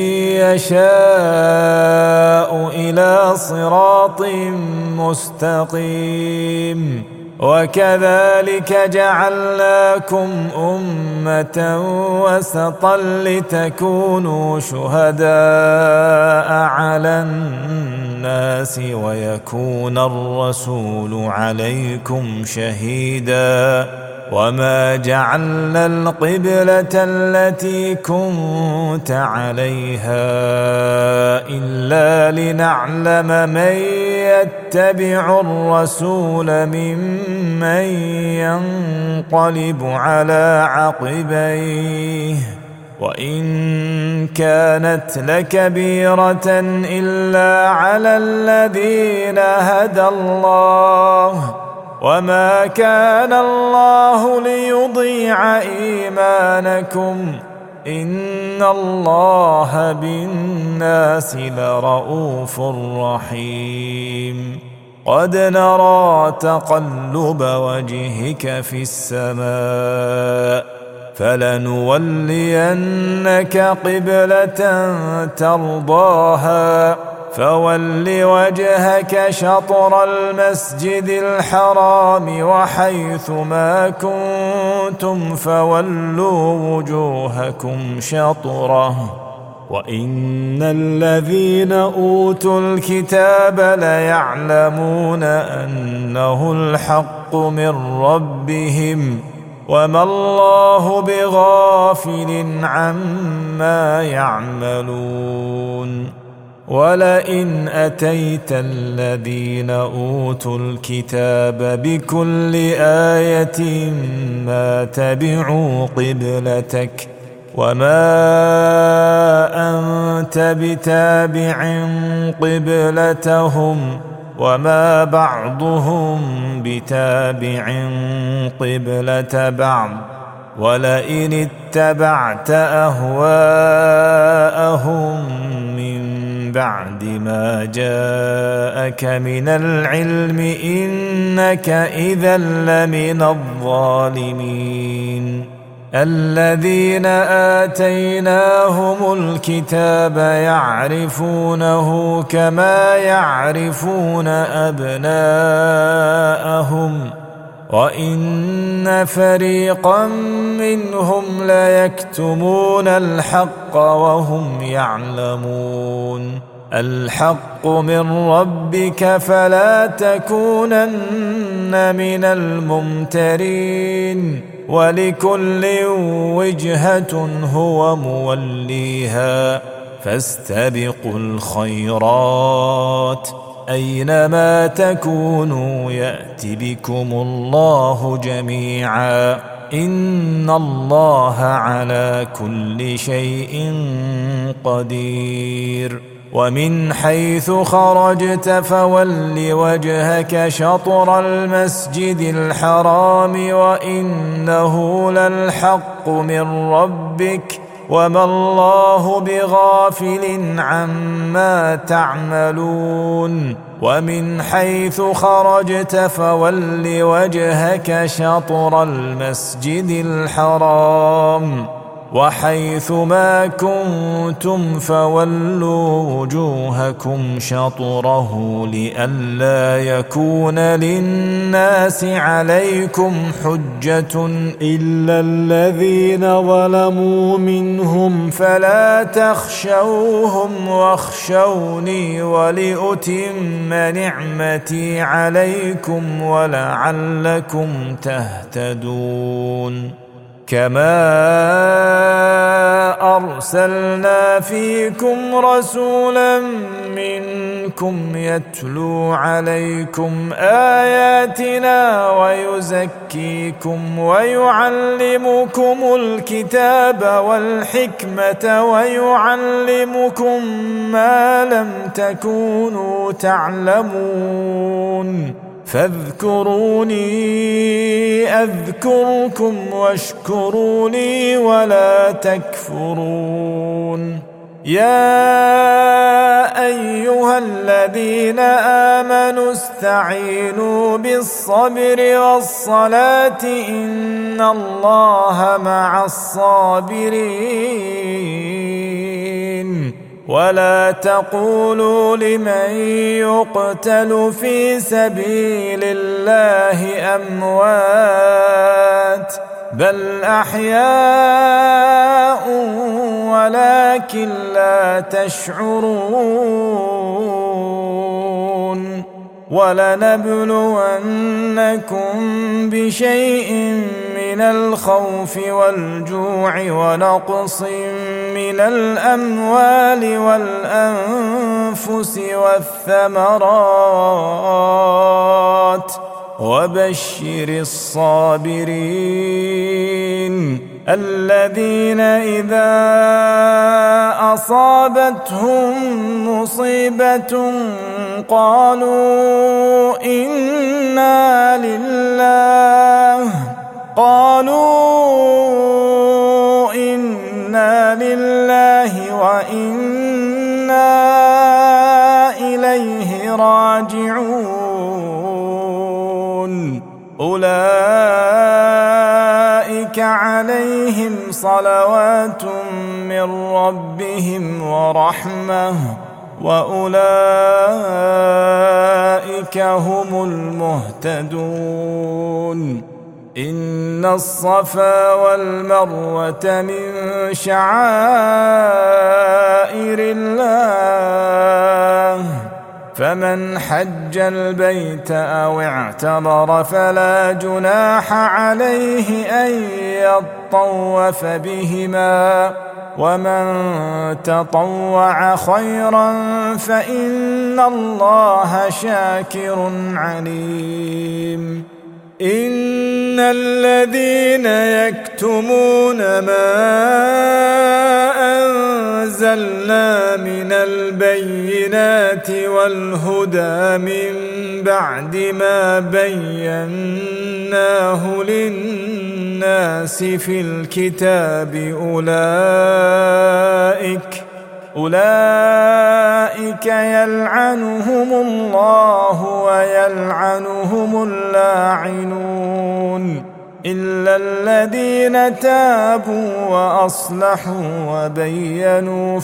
يشاء إلى صراط مستقيم. وكذلك جعلناكم أمة وسطا لتكونوا شهداء على الناس ويكون الرسول عليكم شهيدا وما جعلنا القبلة التي كنت عليها إلا لنعلم من يتبع الرسول ممن ينقلب على عقبيه وإن كانت لكبيرة إلا على الذين هدى الله وما كان الله ليضيع إيمانكم إن الله بالناس لرؤوف رحيم قد نرى تقلب وجهك في السماء فلنولينك قبلة ترضاها فول وجهك شطر المسجد الحرام وحيث ما كنتم فولوا وجوهكم شطره وإن الذين أوتوا الكتاب ليعلمون أنه الحق من ربهم وما الله بغافل عما يعملون ولئن أتيت الذين أوتوا الكتاب بكل آية ما تبعوا قبلتك وما أنت بتابع قبلتهم وما بعضهم بتابع قبلة بعض ولئن اتبعت أهواءهم من بعد ما جاءك من العلم إنك إذا لمن الظالمين الذين آتيناهم الكتاب يعرفونه كما يعرفون أبناءهم وإن فريقا منهم ليكتمون الحق وهم يعلمون الحق من ربك فلا تكونن من الممترين ولكل وجهة هو موليها فاستبقوا الخيرات أينما تكونوا يأت بكم الله جميعا إن الله على كل شيء قدير ومن حيث خرجت فول وجهك شطر المسجد الحرام وإنه للحق من ربك وما الله بغافل عما تعملون ومن حيث خرجت فول وجهك شطر المسجد الحرام وحيث ما كنتم فولوا وجوهكم شطره لئلا يكون للناس عليكم حجة إلا الذين ظلموا منهم فلا تخشوهم واخشوني ولأتم نعمتي عليكم ولعلكم تهتدون كما أرسلنا فيكم رسولا منكم يتلو عليكم آياتنا ويزكيكم ويعلمكم الكتاب والحكمة ويعلمكم ما لم تكونوا تعلمون فاذكروني أذكركم واشكروا لي ولا تكفرون يا أيها الذين آمنوا استعينوا بالصبر والصلاة إن الله مع الصابرين ولا تقولوا لمن يقتل في سبيل الله أموات بل أحياء ولكن لا تشعرون ولنبلونكم بشيء من من الخوف والجوع ونقص من الأموال والأنفس والثمرات وبشر الصابرين الذين إذا أصابتهم مصيبة قالوا إنا لله وإنا إليه راجعون أولئك عليهم صلوات من ربهم ورحمة وأولئك هم المهتدون إن الصفا والمروة من شعائر الله فمن حج البيت أو اعتمر فلا جناح عليه أن يطوف بهما ومن تطوع خيرا فإن الله شاكر عليم إن الذين يكتمون ما أنزلنا من البينات والهدى من بعد ما بيناه للناس في الكتاب أولئك يلعنهم الله ويلعنهم اللاعنون إلا الذين تابوا وأصلحوا وبينوا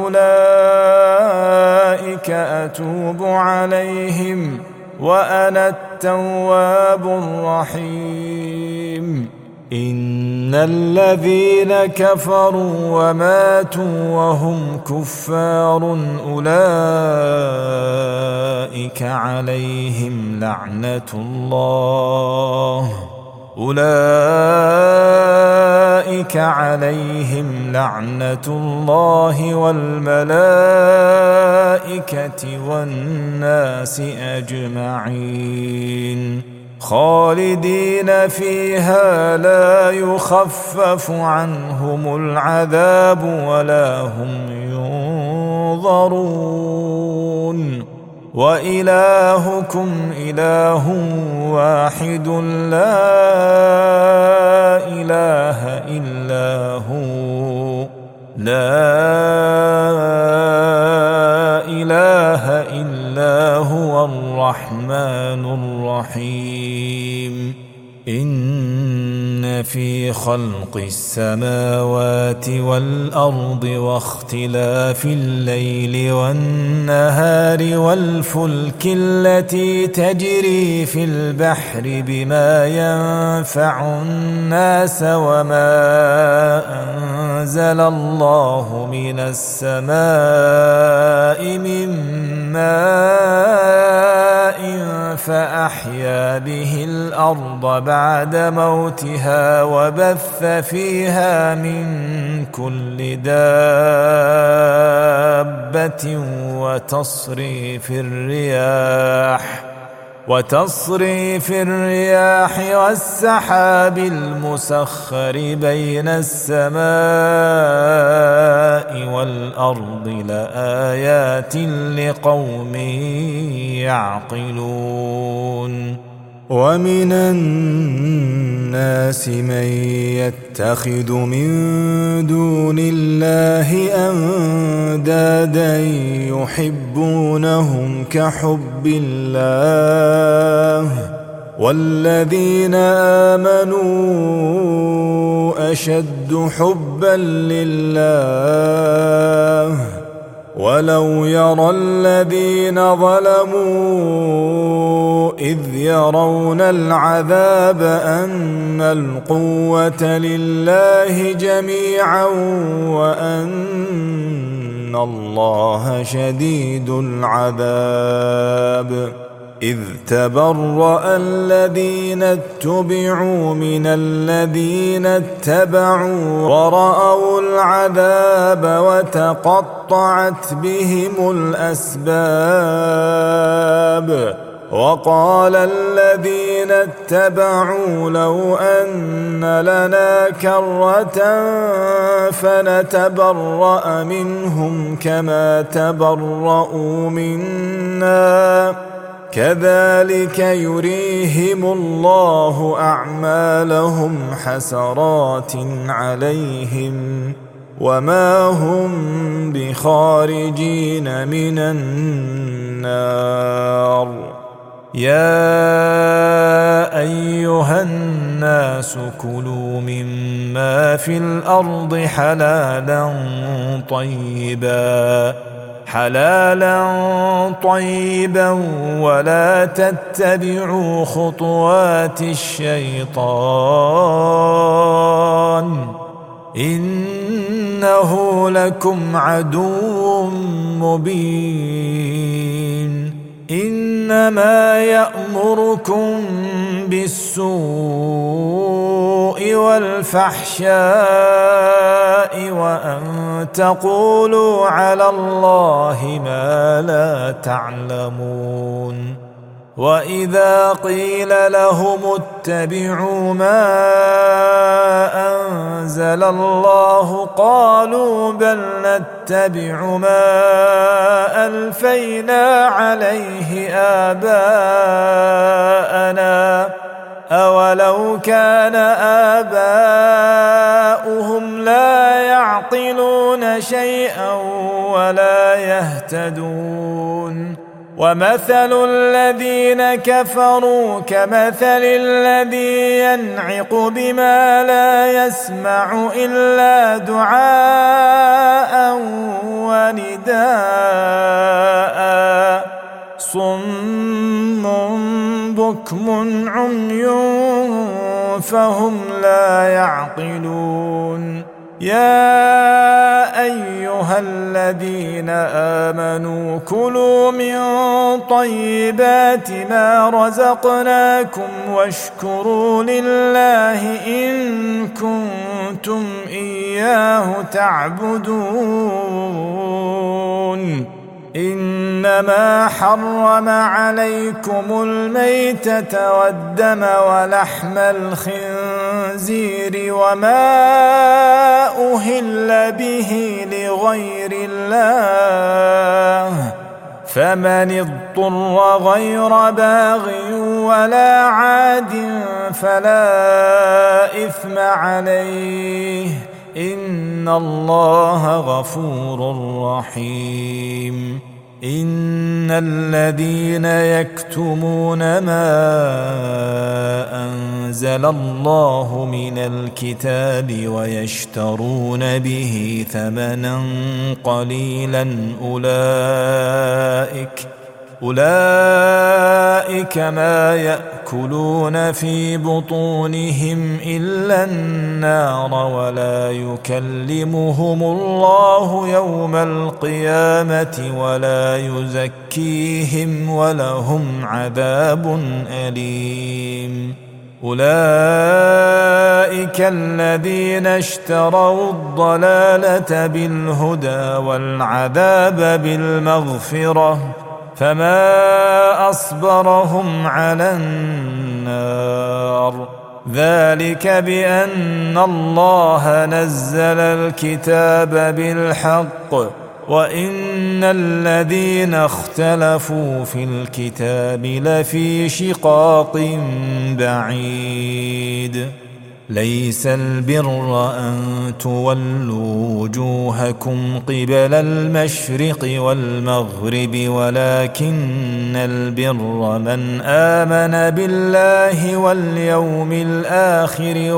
فأولئك أتوب عليهم وأنا التواب الرحيم إن الذين كفروا وماتوا وهم كفار أولئك عليهم لعنة الله والملائكة والناس أجمعين خالدين فيها لا يخفف عنهم العذاب ولا هم ينظرون وإلهكم إله واحد لا إله إلا هو الرحمن الرحيم إن في خلق السماوات والأرض واختلاف الليل والنهار والفلك التي تجري في البحر بما ينفع الناس وما أنزل الله من السماء من ماء فأحيا به الأرض بعد موتها وبث فيها من كل دابة وتصريف الرياح والسحاب المسخر بين السماء والأرض لآيات لقوم يعقلون ومن الناس من يتخذ من دون الله أندادا يحبونهم كحب الله والذين آمنوا أشد حبا لله ولو يرى الذين ظلموا إذ يرون العذاب أن القوة لله جميعا وأن الله شديد العذاب إذ تبرأ الذين اتبعوا من الذين اتبعوا ورأوا العذاب وتقطعت بهم الأسباب وقال الذين اتبعوا لو أن لنا كرة فنتبرأ منهم كما تبرأوا منا كذلك يريهم الله أعمالهم حسرات عليهم وما هم بخارجين من النار. يا أيها الناس كلوا مما في الأرض حلالا طيبا ولا تتبعوا خطوات الشيطان إنه لكم عدو مبين. إنما يأمركم بالسوء والفحشاء وأن تقولوا على الله ما لا تعلمون. وإذا قيل لهم اتبعوا ما أنزل الله قالوا بل نتبع ما ألفينا عليه آباءنا أولو كان آباؤهم لا يعقلون شيئا ولا يهتدون. ومثل الذين كفروا كمثل الذي ينعق بما لا يسمع إلا دعاء ونداء صم بكم عمي فهم لا يعقلون. يا أيها الذين آمنوا كلوا من طيبات ما رزقناكم واشكروا لله إن كنتم إياه تعبدون. إنما حرم عليكم الميتة والدم ولحم الخنزير وما أهل به لغير الله فمن اضطر غير باغ ولا عاد فلا إثم عليه إن الله غفور رحيم. إن الذين يكتمون ما أنزل الله من الكتاب ويشترون به ثمنا قليلا أولئك ما يأكلون في بطونهم إلا النار ولا يكلمهم الله يوم القيامة ولا يزكيهم ولهم عذاب أليم. أولئك الذين اشتروا الضلالة بالهدى والعذاب بالمغفرة فما أصبرهم على النار. ذلك بأن الله نزل الكتاب بالحق وإن الذين اختلفوا في الكتاب لفي شقاق بعيد. ليس البر أن تولوا وجوهكم قبل المشرق والمغرب ولكن البر من آمن بالله واليوم الآخر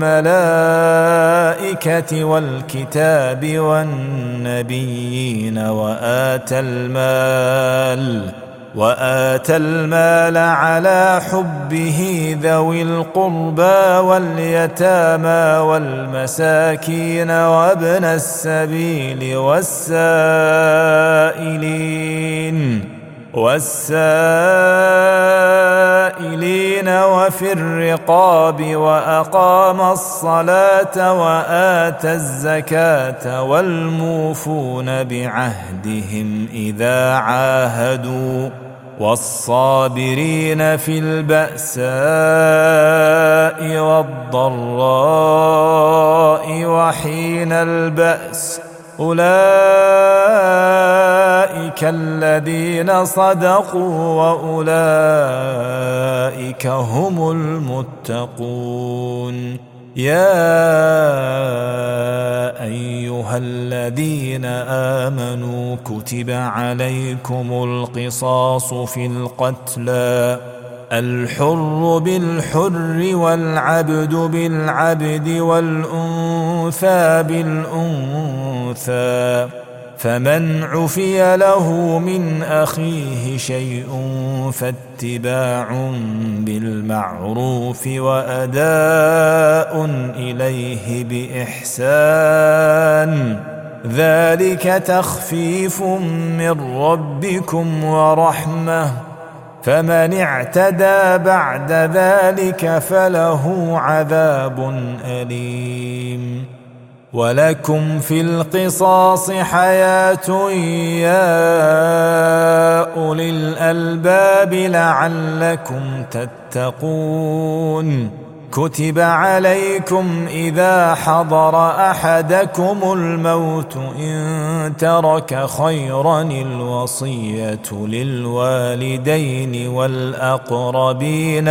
والملائكة والكتاب والنبيين وآتى المال على حبه ذوي القربى واليتامى والمساكين وابن السبيل والسائلين وفي الرقاب وأقام الصلاة وآتى الزكاة والموفون بعهدهم إذا عاهدوا والصابرين في البأساء والضراء وحين البأس أولئك الذين صدقوا وأولئك هم المتقون. يا أيها الذين آمنوا كتب عليكم القصاص في القتلى الحر بالحر والعبد بالعبد والأنثى بالأنثى فمن عفي له من أخيه شيء فاتباع بالمعروف وأداء إليه بإحسان ذلك تخفيف من ربكم ورحمة فمن اعتدى بعد ذلك فله عذاب أليم. ولكم في القصاص حياة يا أولي الألباب لعلكم تتقون. كتب عليكم إذا حضر أحدكم الموت إن ترك خيرا الوصية للوالدين والأقربين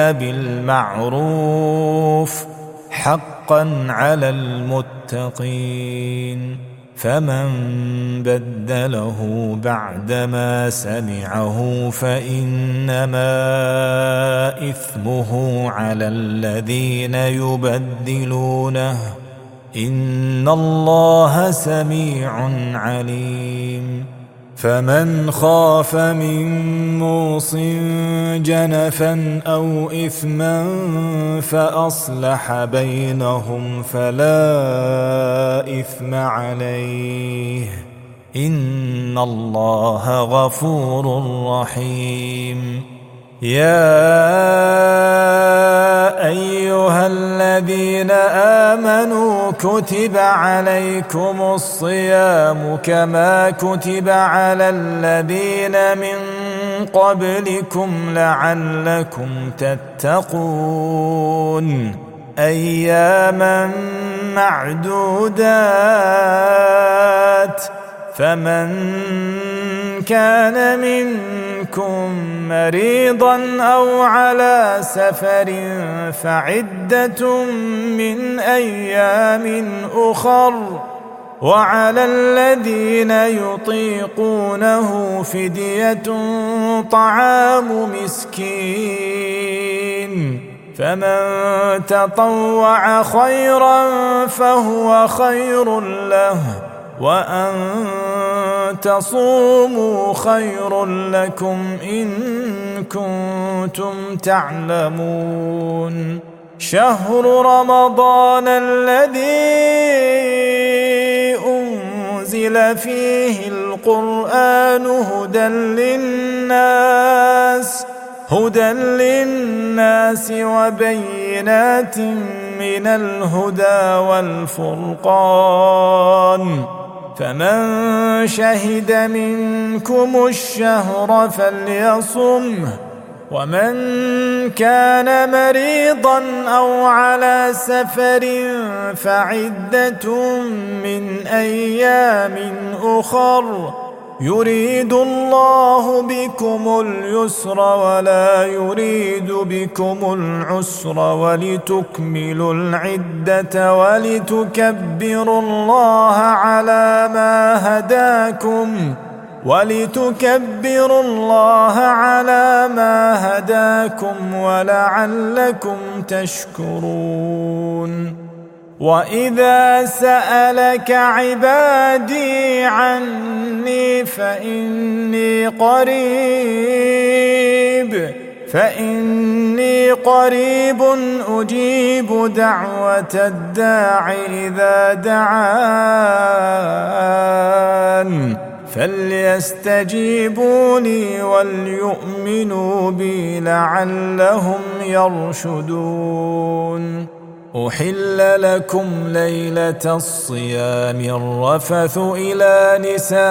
بالمعروف حقا على المتقين. فمن بدله بعدما سمعه فإنما إثمه على الذين يبدلونه إن الله سميع عليم. فمن خاف من موص جنفا أو إثما فأصلح بينهم فلا إثم عليه إن الله غفور رحيم. يا أيها الذين آمنوا كتب عليكم الصيام كما كتب على الذين من قبلكم لعلكم تتقون أياما معدودات فمن كان منكم مريضا أو على سفر فعدة من أيام أخر وعلى الذين يطيقونه فدية طعام مسكين فمن تطوع خيرا فهو خير له وأن تصوموا خير لكم إن كنتم تعلمون. شهر رمضان الذي أنزل فيه القرآن هدى للناس وبينات من الهدى والفرقان فمن شهد منكم الشهر فليصمه ومن كان مريضا أو على سفر فعدة من أيام أخر يريد الله بكم اليسر ولا يريد بكم العسر ولتكملوا العدة ولتكبروا الله على ما هداكم ولعلكم تشكرون. وإذا سألك عبادي عني فإني قريب أجيب دعوة الداع إذا دعان فليستجيبوا لي وليؤمنوا بي لعلهم يرشدون. أحل لكم ليلة الصيام الرفث إلى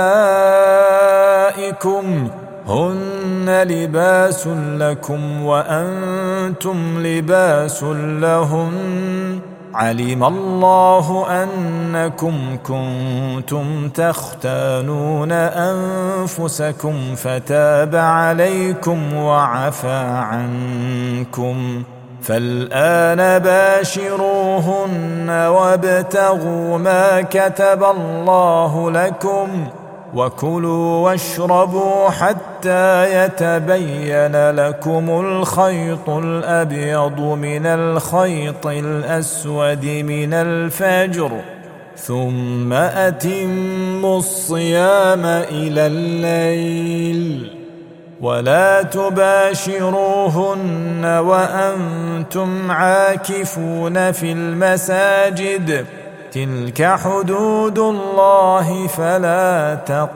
نسائكم هن لباس لكم وأنتم لباس لهن علم الله أنكم كنتم تختانون أنفسكم فتاب عليكم وعفى عنكم فالآن باشروهن وابتغوا ما كتب الله لكم وكلوا واشربوا حتى يتبين لكم الخيط الأبيض من الخيط الأسود من الفجر ثم أتموا الصيام إلى الليل ولا تباشروهن وأنتم عاكفون في المساجد تلك حدود الله فلا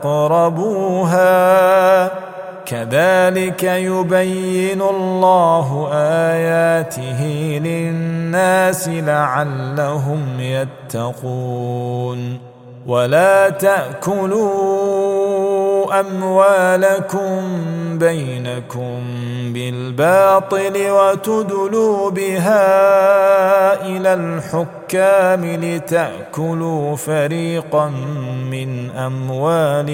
تقربوها كذلك يبين الله آياته للناس لعلهم يتقون. ولا تأكلوا أموالكم بينكم بالباطل وتدلوا بها إلى الحكام لتأكلوا فريقا من أموال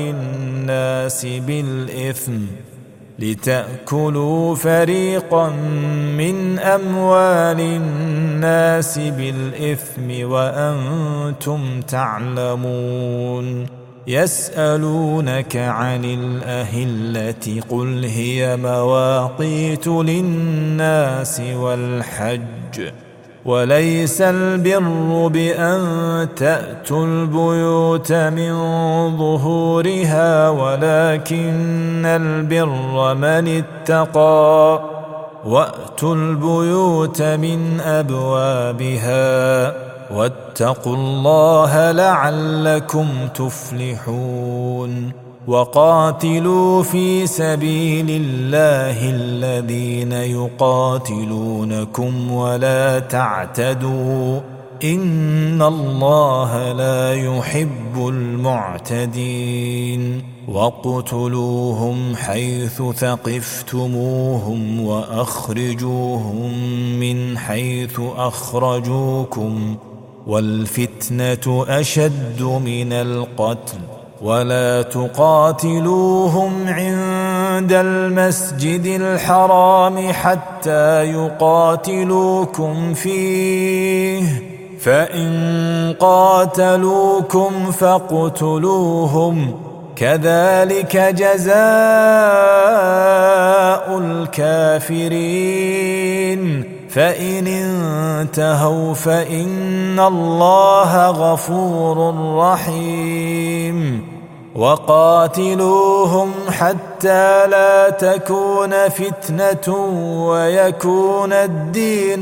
الناس بالإثم وأنتم تعلمون. يسألونك عن الأهلة قل هي مواقيت للناس والحج وليس البر بأن تأتوا البيوت من ظهورها ولكن البر من اتقى وأتوا البيوت من أبوابها واتقوا الله لعلكم تفلحون. وقاتلوا في سبيل الله الذين يقاتلونكم ولا تعتدوا إن الله لا يحب المعتدين. واقتلوهم حيث ثقفتموهم وأخرجوهم من حيث أخرجوكم والفتنة أشد من القتل ولا تقاتلوهم عند المسجد الحرام حتى يقاتلوكم فيه فإن قاتلوكم فاقتلوهم كذلك جزاء الكافرين. فإن انتهوا فإن الله غفور رحيم. وقاتلوهم حتى لا تكون فتنة ويكون الدين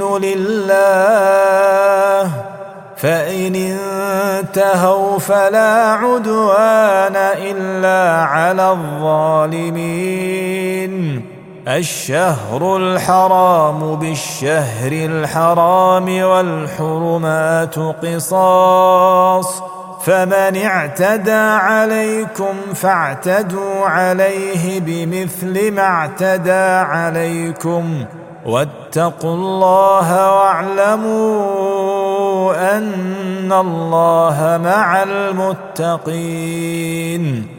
لله فإن انتهوا فلا عدوان إلا على الظالمين. الشهر الحرام بالشهر الحرام والحرمات قصاص فمن اعتدى عليكم فاعتدوا عليه بمثل ما اعتدى عليكم واتقوا الله واعلموا أن الله مع المتقين.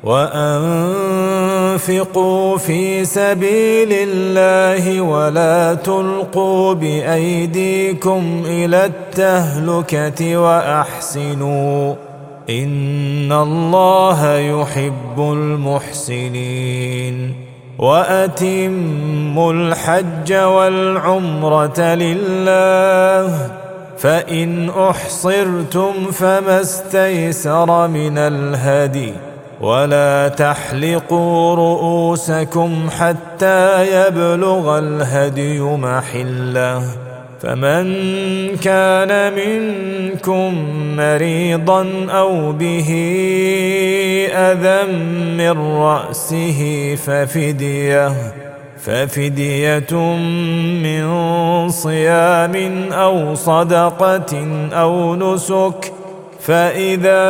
وأنفقوا في سبيل الله ولا تلقوا بأيديكم إلى التهلكة وأحسنوا إن الله يحب المحسنين. وأتموا الحج والعمرة لله فإن أحصرتم فما استيسر من الهدي ولا تحلقوا رؤوسكم حتى يبلغ الهدي محله فمن كان منكم مريضا أو به أذى من رأسه ففدية من صيام أو صدقة أو نسك، فإذا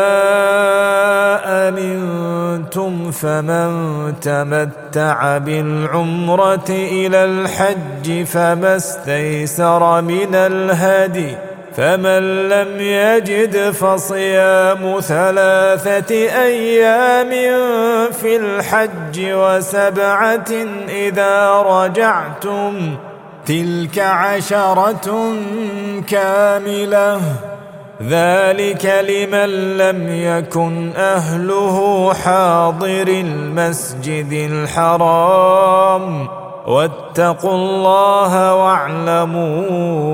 أمنتم فمن تمتع بالعمرة إلى الحج فما استيسر من الهدي، فمن لم يجد فصيام 3 أيام في الحج و7 إذا رجعتم، تلك 10 كاملة، ذلك لمن لم يكن أهله حاضر المسجد الحرام. واتقوا الله واعلموا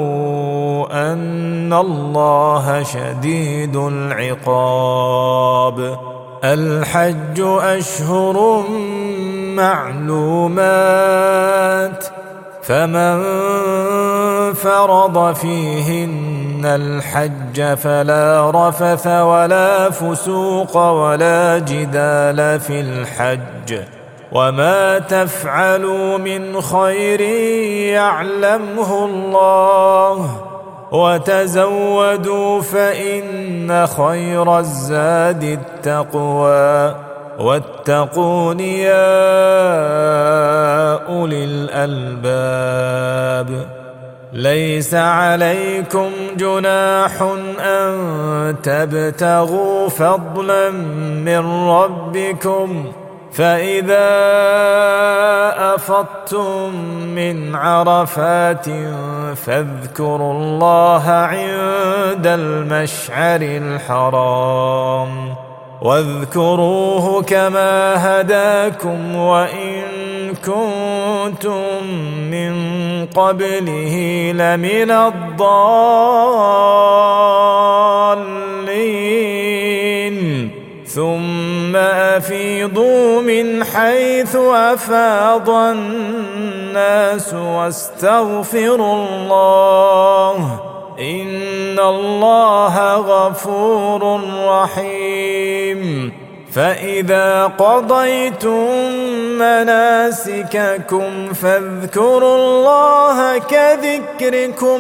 أن الله شديد العقاب. الحج أشهر معلومات، فمن فرض فيهن الحج فلا رفث ولا فسوق ولا جدال في الحج، وما تفعلوا من خير يعلمه الله، وتزودوا فإن خير الزاد التقوى، واتقون يا أولي الألباب. ليس عليكم جناح أن تبتغوا فضلا من ربكم، فإذا أفضتم من عرفات فاذكروا الله عند المشعر الحرام، واذكروه كما هداكم وإن كنتم من قبله لمن الضالين. ثم أفيضوا من حيث أفاض الناس واستغفروا الله، إن الله غفور رحيم. فإذا قضيتم مناسككم فاذكروا الله كذكركم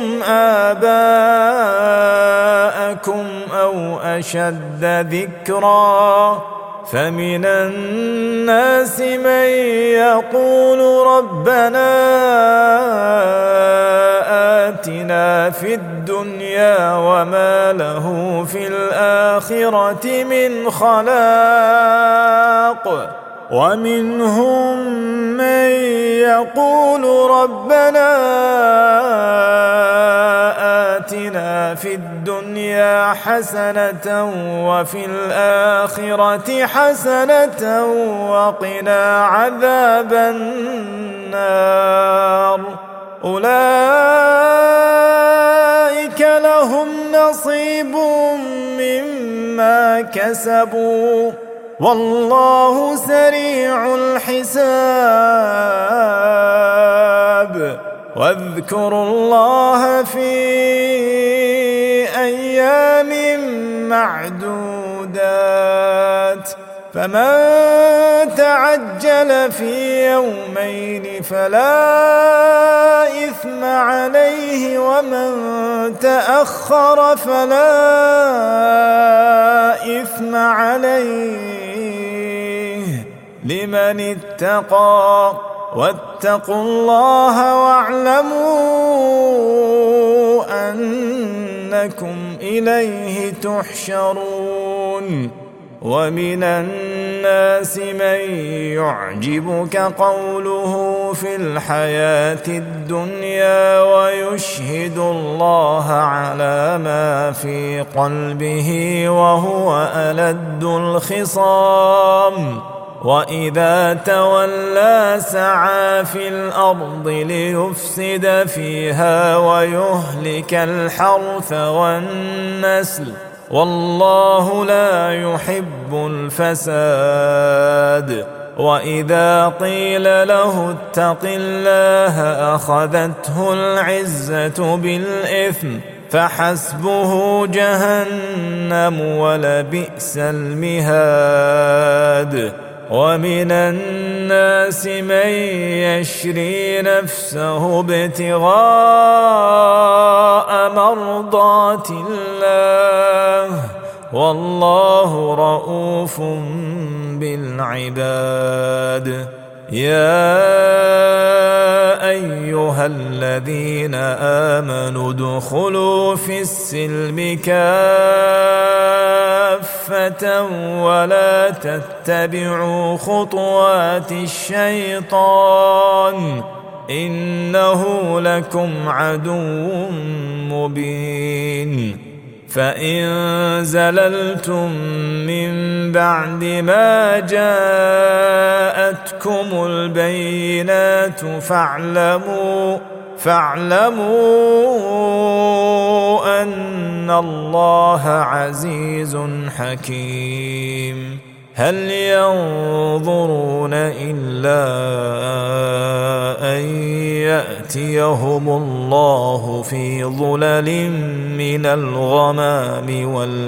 آباءكم أو أشد ذكرا، فمن الناس من يقول ربنا آتنا في الدنيا وما له في الآخرة من خلاق، ومنهم من يقول ربنا آتنا في الدنيا حسنة وفي الآخرة حسنة وقنا عذاب النار. أولئك لهم نصيب مما كسبوا والله سريع الحساب. واذكروا الله في أيام معدودات، فمن تعجل في يومين فلا إثم عليه، ومن تأخر فلا إثم عليه لمن اتقى. واتقوا الله واعلموا أنكم إليه تحشرون. ومن الناس من يعجبك قوله في الحياة الدنيا ويشهد الله على ما في قلبه وهو ألد الخصام، وإذا تولى سعى في الأرض ليفسد فيها ويهلك الحرث والنسل، والله لا يحب الفساد. وإذا قيل له اتق الله أخذته العزة بالإثم فحسبه جهنم ولبئس المهاد. ومن الناس من يشري نفسه ابتغاء مرضات الله والله رؤوف بالعباد. يا أيها الذين آمنوا ادخلوا في السلم كافة ولا تتبعوا خطوات الشيطان إنه لكم عدو مبين. فإن زللتم من بعد ما جاءتكم البينات فاعلموا أن الله عزيز حكيم. هل ينظرون إلا أن يأتيهم الله في ظلل من الغمام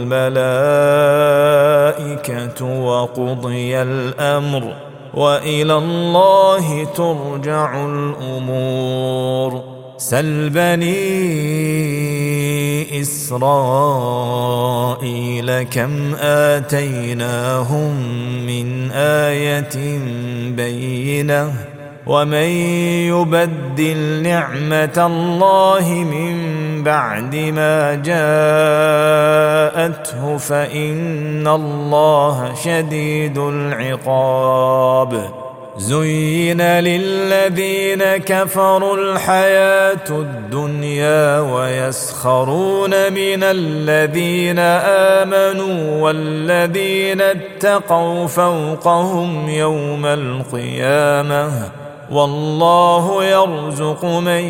والملائكة وقضي الأمر وإلى الله ترجع الأمور. سل بني إسرائيل كم آتيناهم من آية بينة ومن يبدل نعمة الله من بعد ما جاءته فإن الله شديد العقاب. زين للذين كفروا الحياة الدنيا ويسخرون من الذين آمنوا والذين اتقوا فوقهم يوم القيامة والله يرزق من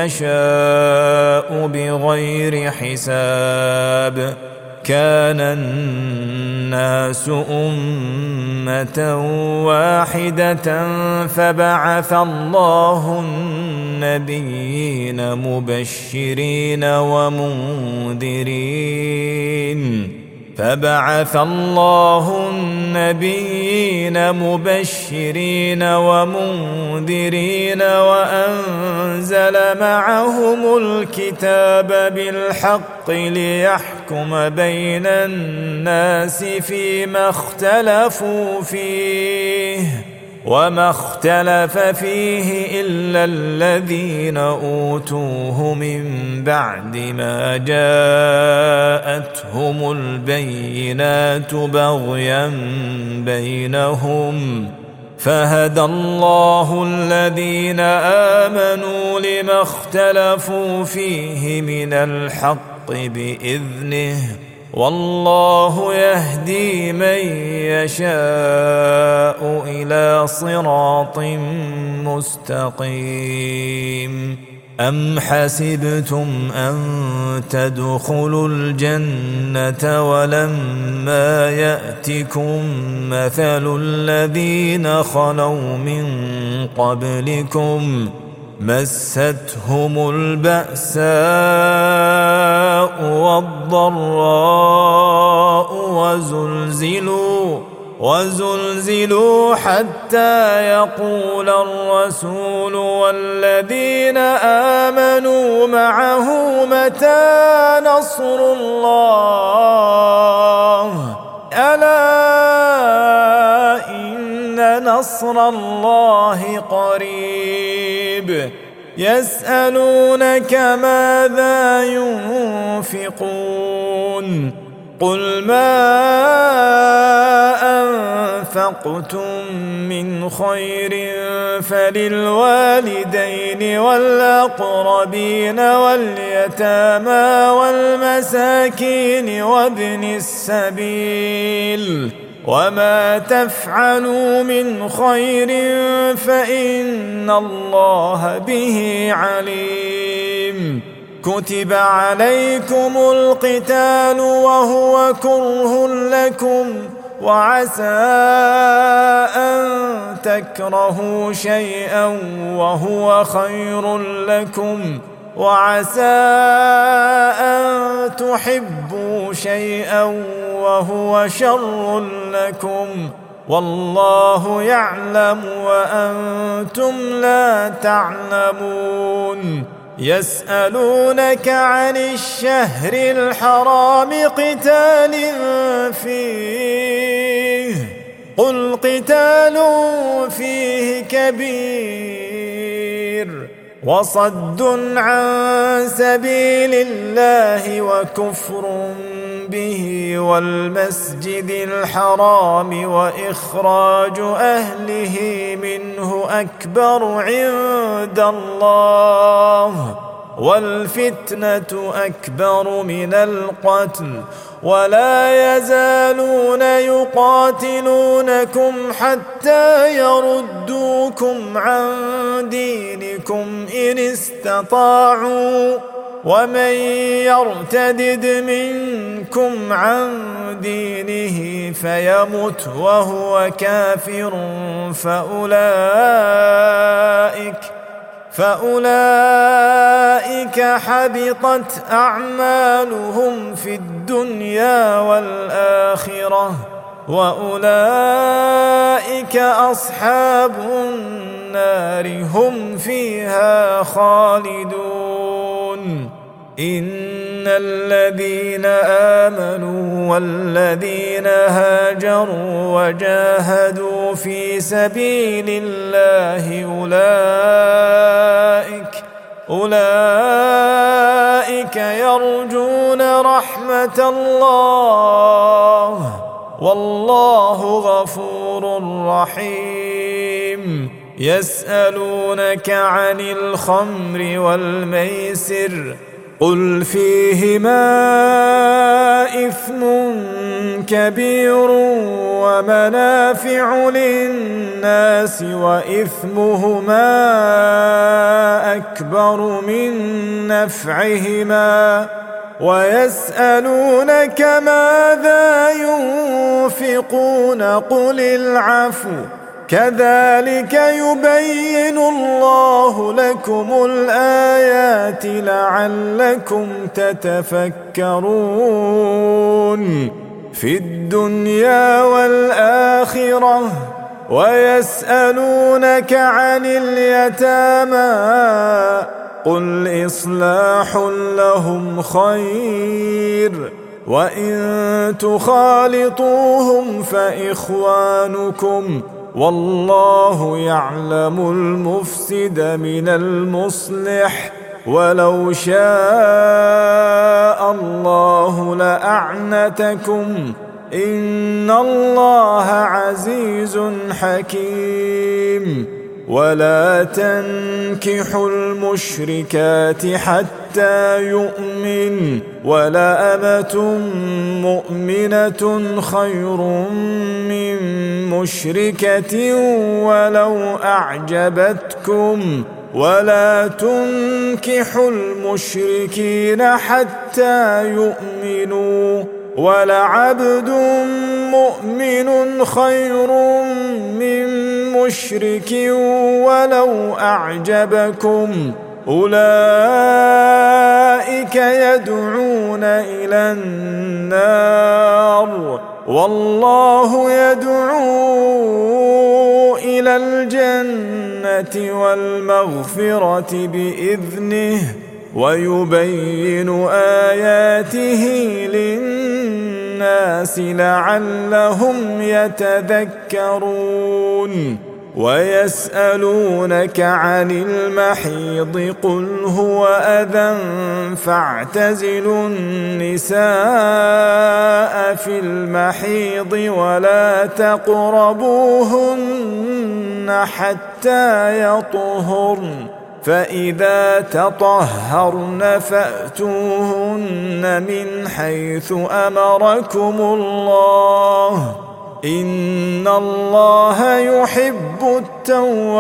يشاء بغير حساب. كان الناس أمة واحدة فبعث الله النبيين مبشرين ومنذرين وأنزل معهم الكتاب بالحق ليحكم بين الناس فيما اختلفوا فيه وما اختلف فيه إلا الذين أوتوه من بعد ما جاءتهم البينات بغيا بينهم فهدى الله الذين آمنوا لما اختلفوا فيه من الحق بإذنه والله يهدي من يشاء إلى صراط مستقيم. أم حسبتم أن تدخلوا الجنة ولما يأتكم مثل الذين خلوا من قبلكم مستهم البأساء والضراء وزلزلوا حتى يقول الرسول والذين آمنوا معه متى نصر الله ألا إن نصر الله قريب. يسألونك ماذا ينفقون قل ما أنفقتم من خير فللوالدين والأقربين واليتامى والمساكين وابن السبيل وما تفعلوا من خير فإن الله به عليم. كتب عليكم القتال وهو كره لكم وعسى أن تكرهوا شيئا وهو خير لكم، وعسى أن تحبوا شيئا وهو شر لكم، والله يعلم وأنتم لا تعلمون. يسألونك عن الشهر الحرام قتال فيه، قل قتال فيه كبير، وصد عن سبيل الله وكفر به والمسجد الحرام وإخراج أهله منه أكبر عند الله، والفتنة أكبر من القتل، ولا يزالون يقاتلونكم حتى يردوكم عن دينكم إن استطاعوا، ومن يرتدد منكم عن دينه فيمت وهو كافر فأولئك حبطت أعمالهم في الدنيا والآخرة، وأولئك أصحاب النار هم فيها خالدون. إن الذين آمنوا والذين هاجروا وجاهدوا في سبيل الله أولئك يرجون رحمة الله، والله غفور رحيم. يسألونك عن الخمر والميسر، قل فيهما إثم كبير ومنافع للناس وإثمهما أكبر من نفعهما، ويسألونك ماذا ينفقون قل العفو، كذلك يبين الله لكم الآيات لعلكم تتفكرون في الدنيا والآخرة. ويسألونك عن اليتامى، قل إصلاح لهم خير، وإن تخالطوهم فإخوانكم، والله يعلم المفسد من المصلح، ولو شاء الله لأعنتكم، إن الله عزيز حكيم. ولا تنكحوا المشركات حتى يؤمن، ولأمة مؤمنة خير من مشركة ولو أعجبتكم، ولا تنكحوا المشركين حتى يؤمنوا، ولعبد مؤمن خير من مشرك ولو أعجبكم، أولئك يدعون إلى النار، والله يدعو إلى الجنة والمغفرة بإذنه، ويبين آياته للناس لعلهم يتذكرون. ويسألونك عن المحيض، قل هو أذى فاعتزلوا النساء في المحيض ولا تقربوهن حتى يطهرن، فإذا تطهرن فأتوهن من حيث أمركم الله، إن الله يحب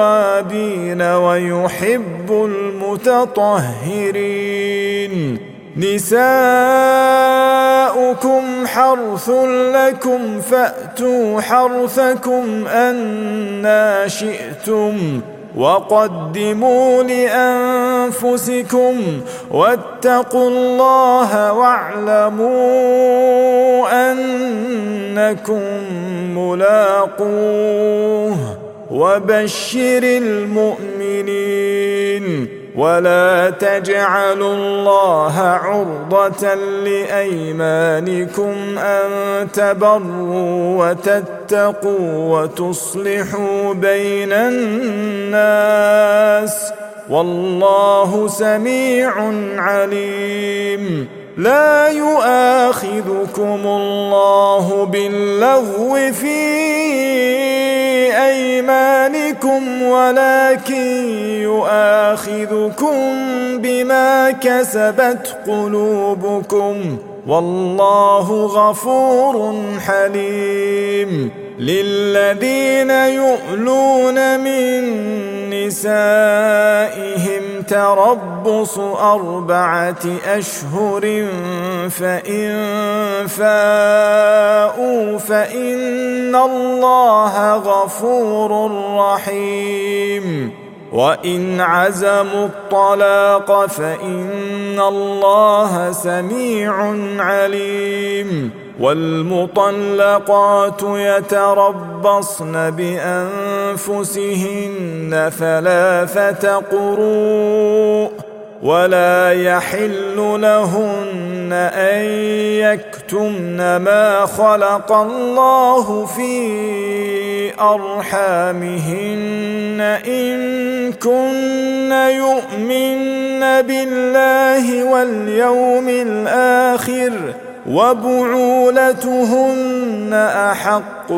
التوابين ويحب المتطهرين. نساؤكم حرث لكم فأتوا حرثكم أنى شئتم وقدموا لأنفسكم واتقوا الله واعلموا أنكم ملاقوه وبشر المؤمنين ولا تجعلوا الله عرضة لأيمانكم أن تبروا وتتقوا وتصلحوا بين الناس والله سميع عليم. لا يؤاخذكم الله باللغو في أيمانكم ولكن يؤاخذكم بما كسبت قلوبكم والله غفور حليم. للذين يؤلون من نسائهم تربص 4 أشهر فإن فاءوا فإن الله غفور رحيم. وإن عزموا الطلاق فإن الله سميع عليم. والمطلقات يتربصن بأنفسهن 3 قروء ولا يحل لهن أن يكتمن ما خلق الله في أرحامهن إن كن يؤمن بالله واليوم الآخر وبعولتهن أحق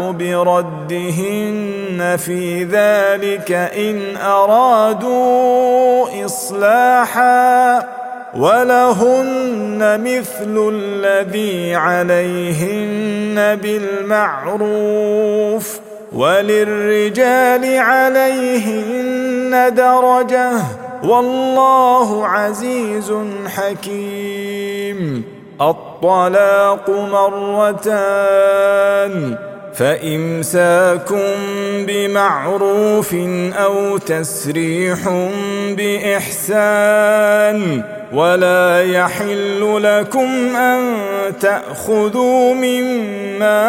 بردهن في ذلك إن أرادوا إصلاحا ولهن مثل الذي عليهن بالمعروف وللرجال عليهن درجة والله عزيز حكيم. الطلاق 2 فإمساك بمعروف أو تسريح بإحسان ولا يحل لكم أن تأخذوا مما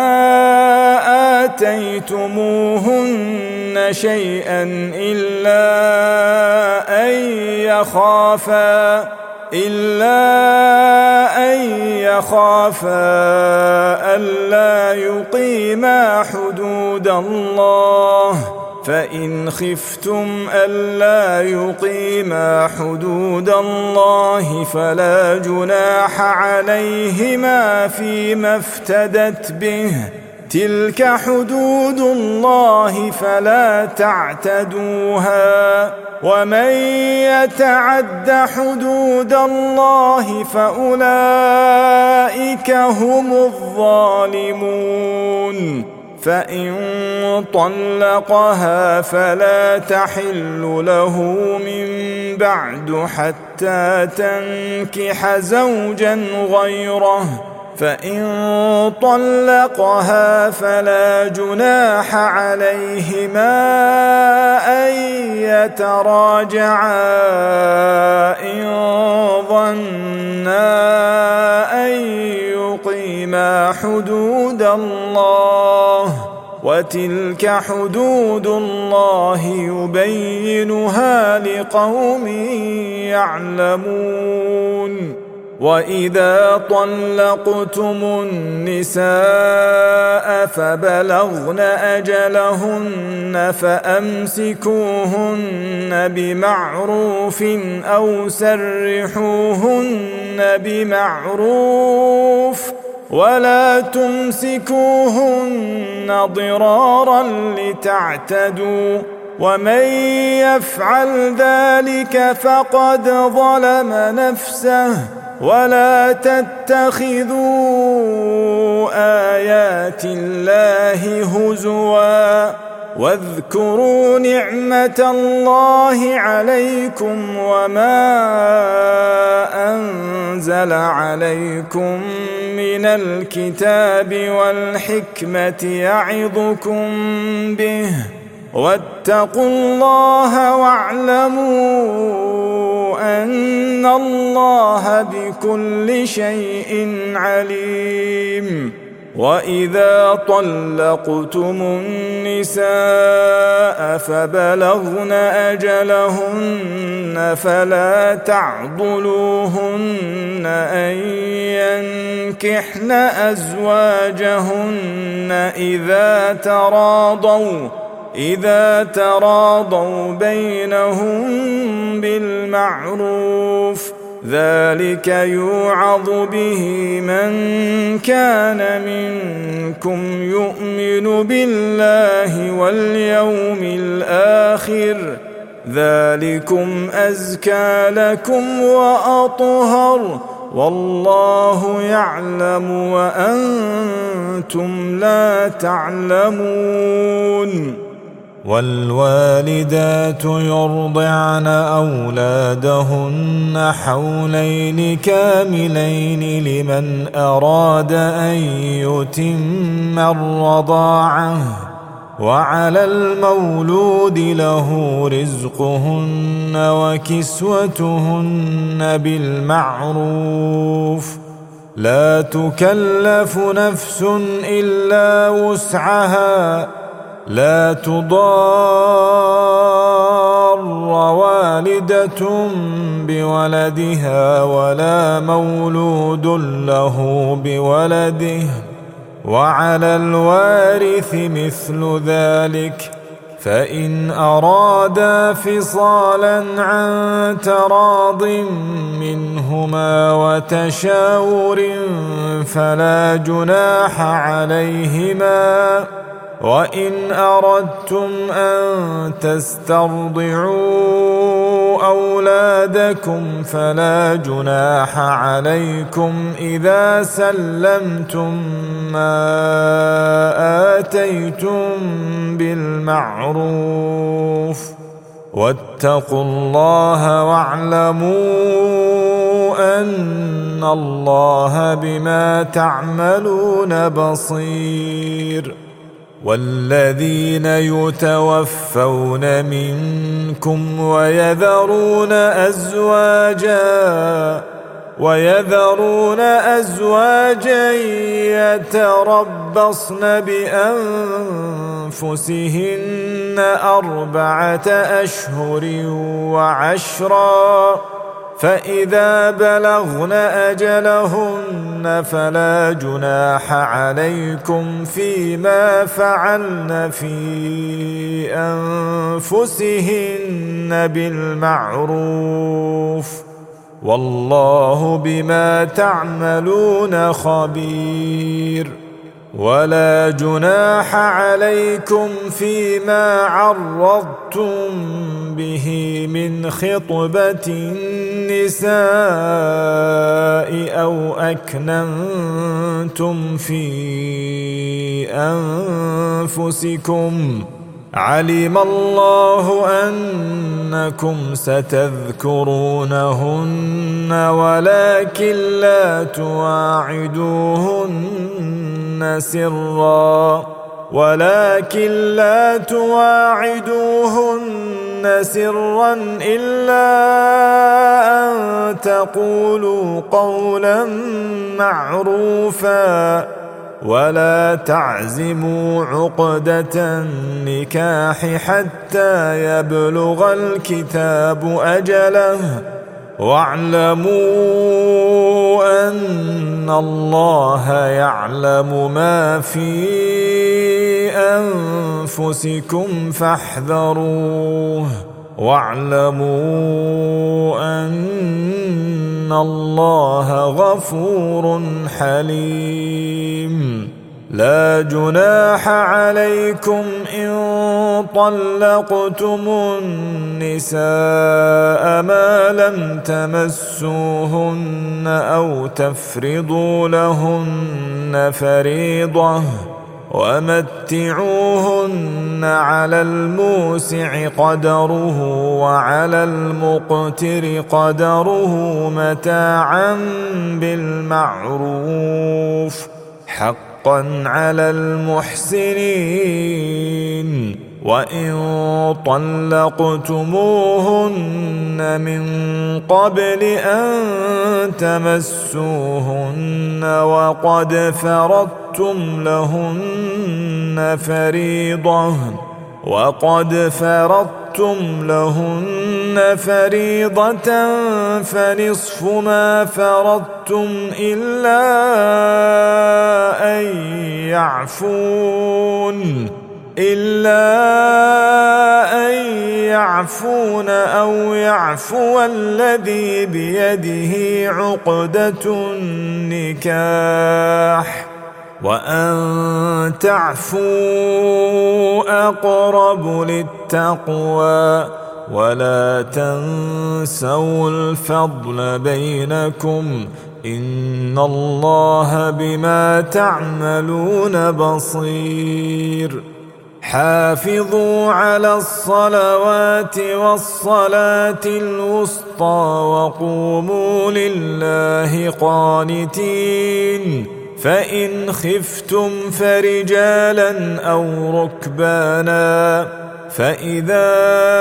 آتيتموهن شيئا إلا أن يخافا ألا يقيما حدود الله فإن خفتم ألا يقيما حدود الله فلا جناح عليهما فيما افتدت به تلك حدود الله فلا تعتدوها ومن يتعد حدود الله فأولئك هم الظالمون. فإن طلقها فلا تحل له من بعد حتى تنكح زوجا غيره فإن طلقها فلا جناح عليهما أن يتراجعا إن ظنا أن يقيما حدود الله وتلك حدود الله يبينها لقوم يعلمون. وإذا طلقتم النساء فبلغن أجلهن فأمسكوهن بمعروف أو سرحوهن بمعروف ولا تمسكوهن ضرارا لتعتدوا ومن يفعل ذلك فقد ظلم نفسه ولا تتخذوا آيات الله هزوا واذكروا نعمة الله عليكم وما أنزل عليكم من الكتاب والحكمة يعظكم به واتقوا الله واعلموا أن الله بكل شيء عليم. وإذا طلقتم النساء فبلغن أجلهن فلا تعضلوهن أن ينكحن أزواجهن إذا تراضوا بينهم بالمعروف، ذلك يوعظ به من كان منكم يؤمن بالله واليوم الآخر، ذلكم أزكى لكم وأطهر، والله يعلم وأنتم لا تعلمون. والوالدات يرضعن أولادهن حولين كاملين لمن أراد أن يتم الرضاعة، وعلى المولود له رزقهن وكسوتهن بالمعروف، لا تكلف نفس إلا وسعها، لا تضار والدة بولدها ولا مولود له بولده، وعلى الوارث مثل ذلك، فإن أرادا فصالا عن تراض منهما وتشاور فلا جناح عليهما، وإن أردتم أن تسترضعوا أولادكم فلا جناح عليكم إذا سلمتم ما آتيتم بالمعروف، واتقوا الله واعلموا أن الله بما تعملون بصير. والذين يتوفون منكم ويذرون أزواجا يتربصن بأنفسهن 4 أشهر وعشرا، فإذا بلغن أجلهن فلا جناح عليكم فيما فعلن في أنفسهن بالمعروف، والله بما تعملون خبير. ولا جناح عليكم فيما عرضتم به من خطبة النساء أو أكننتم في أنفسكم، علم الله أنكم ستذكرونهن ولكن لا تواعدوهن سرا إلا أن تقولوا قولا معروفا، ولا تعزموا عقدة النكاح حتى يبلغ الكتاب أجله، واعلموا أن الله يعلم ما في أنفسكم فاحذروه، واعلموا أن الله غفور حليم. لا جناح عليكم إن طلقتم النساء ما لم تمسوهن أو تفرضوا لهن فريضة، ومتعوهن على الموسع قدره وعلى المقتر قدره متاعا بالمعروف حقا على المحسنين. وإن طلقتموهن من قبل أن تمسوهن وقد فرضتم لهن فريضة فنصف ما فرضتم إلا أن يعفون أو يعفو الذي بيده عقدة النكاح وأن تعفوا أقرب للتقوى ولا تنسوا الفضل بينكم إن الله بما تعملون بصير. حافظوا على الصلوات والصلاة الوسطى وقوموا لله قانتين. فإن خفتم فرجالا أو ركبانا فإذا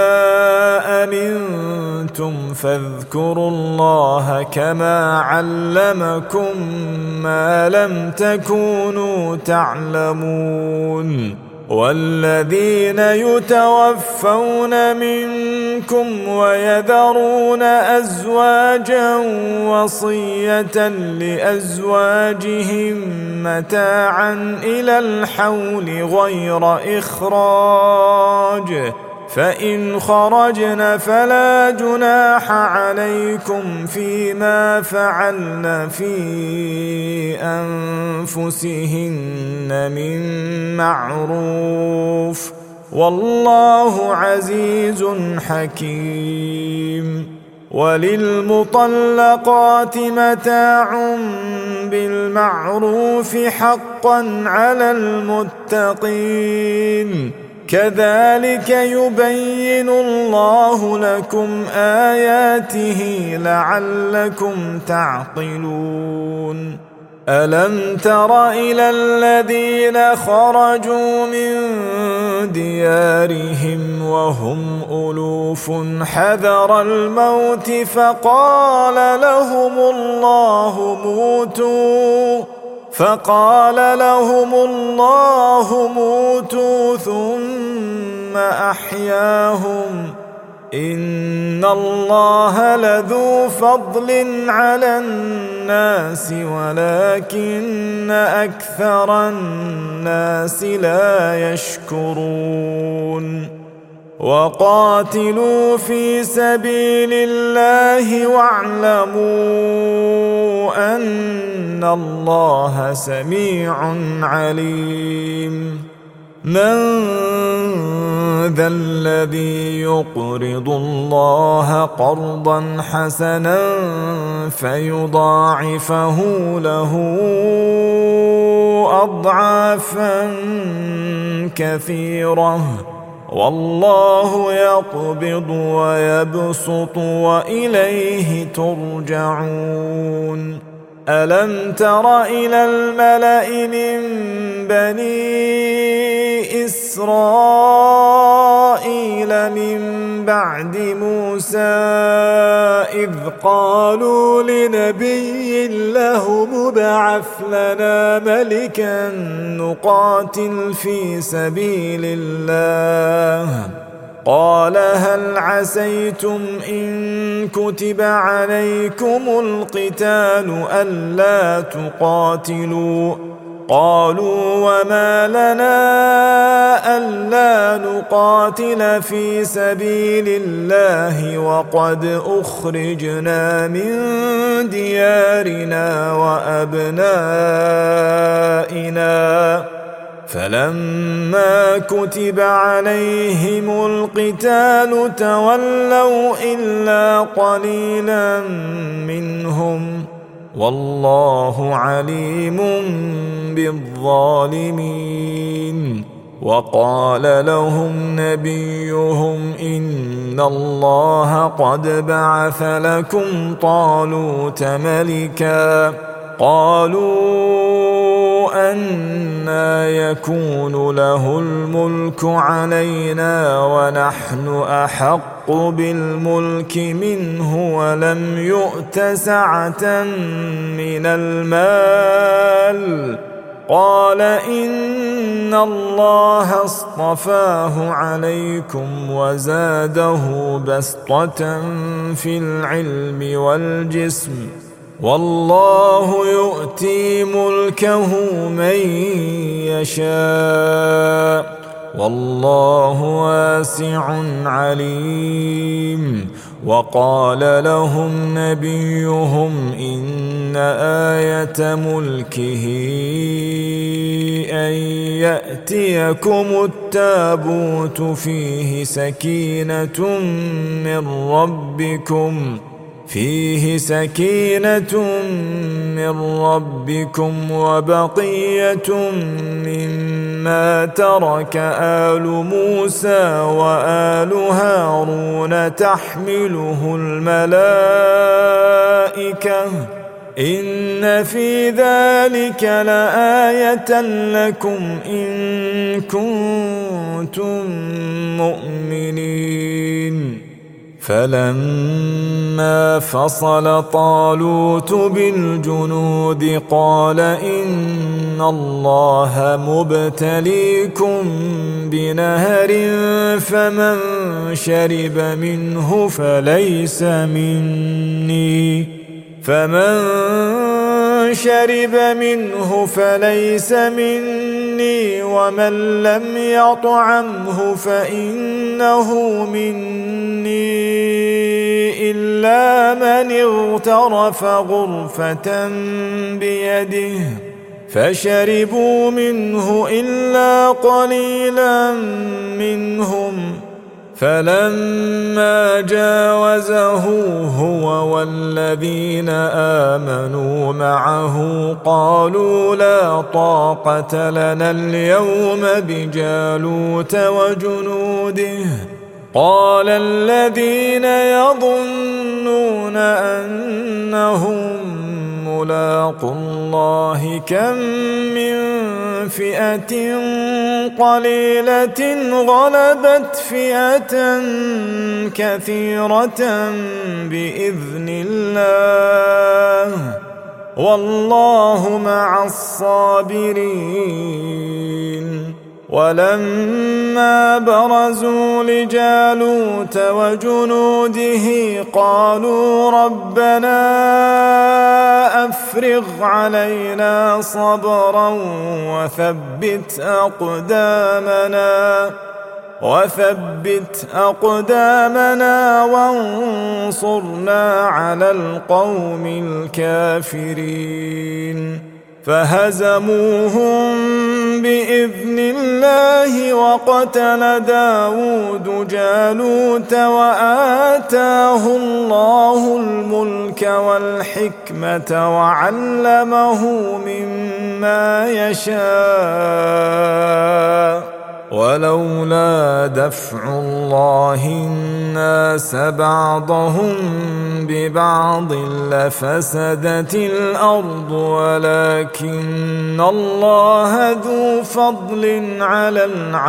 أمنتم فاذكروا الله كما علمكم ما لم تكونوا تعلمون. والذين يتوفون منكم ويذرون أزواجا وصية لأزواجهم متاعا إلى الحول غير إخراج فإن خرجن فلا جناح عليكم فيما فعلن في أنفسهن من معروف والله عزيز حكيم. وللمطلقات متاع بالمعروف حقا على المتقين كذلك يبين الله لكم آياته لعلكم تعقلون. ألم تر إلى الذين خرجوا من ديارهم وهم ألوف حذر الموت فقال لهم الله موتوا ثم أحياهم إن الله لذو فضل على الناس ولكن أكثر الناس لا يشكرون. وقاتلوا في سبيل الله واعلموا أن الله سميع عليم. من ذا الذي يقرض الله قرضا حسنا فيضاعفه له أضعافا كثيرة والله يقبض ويبسط وإليه ترجعون. ألم تر إلى الملأ من بني إسرائيل من بعد موسى إذ قالوا لنبي له ابعث لنا ملكا نقاتل في سبيل الله قال هل عسيتم إن كتب عليكم القتال ألا تقاتلوا قالوا وما لنا ألا نقاتل في سبيل الله وقد أخرجنا من ديارنا وأبنائنا فلما كتب عليهم القتال تولوا إلا قليلا منهم والله عليم بالظالمين. وقال لهم نبيهم إن الله قد بعث لكم طالوت ملكا. قالوا أنى يكون له الملك علينا ونحن أحق بالملك منه ولم يؤت سعة من المال. قال إن الله اصطفاه عليكم وزاده بسطة في العلم والجسم، والله يؤتي ملكه من يشاء والله واسع عليم. وقال لهم نبيهم إن آية ملكه أن يأتيكم التابوت فيه سكينة من ربكم وبقية مما ترك آل موسى وآل هارون تحمله الملائكة إن في ذلك لآية لكم إن كنتم مؤمنين. فلما فصل طالوت بالجنود قال إن الله مبتليكم بنهر فمن شرب منه فليس مني ومن لم يطعمه فإنه مني إلا من اغترف غرفة بيده فشربوا منه إلا قليلا منهم. فلما جاوزه هو والذين آمنوا معه قالوا لا طاقة لنا اليوم بجالوت وجنوده. قال الذين يظنون أنهم ملاقو الله كم من فئة قليلة غلبت فئة كثيرة بإذن الله والله مع الصابرين. ولما برزوا لجالوت وجنوده قالوا ربنا أفرغ علينا صبرا وثبت أقدامنا وانصرنا على القوم الكافرين. فهزموهم بإذن الله وقتل داود جالوت وآتاه الله الملك والحكمة وعلمه مما يشاء. ولولا دفع الله الناس بعضهم ببعض لفسدت الأرض ولكن الله ذو فضل على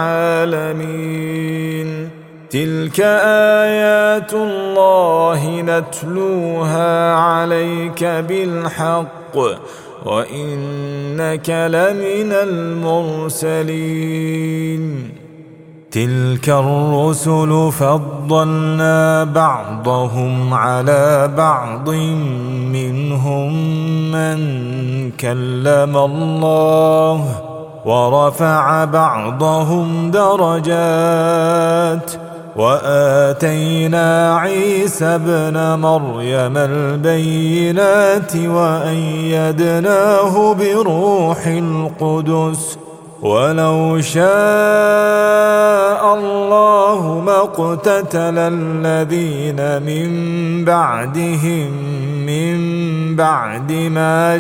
العالمين. تلك آيات الله نتلوها عليك بالحق وإنك لمن المرسلين. تلك الرسل فضلنا بعضهم على بعض منهم من كلم الله ورفع بعضهم درجات وآتينا عيسى ابن مريم البينات وأيدناه بروح القدس ولو شاء الله ما اقتتل الذين من بعدهم من بعد ما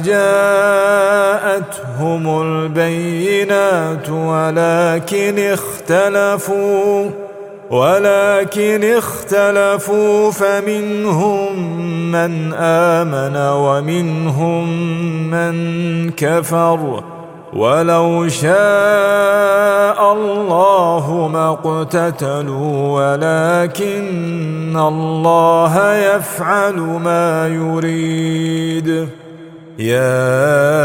جاءتهم البينات ولكن اختلفوا فمنهم من آمن ومنهم من كفر ولو شاء الله ما اقتتلوا ولكن الله يفعل ما يريد. يا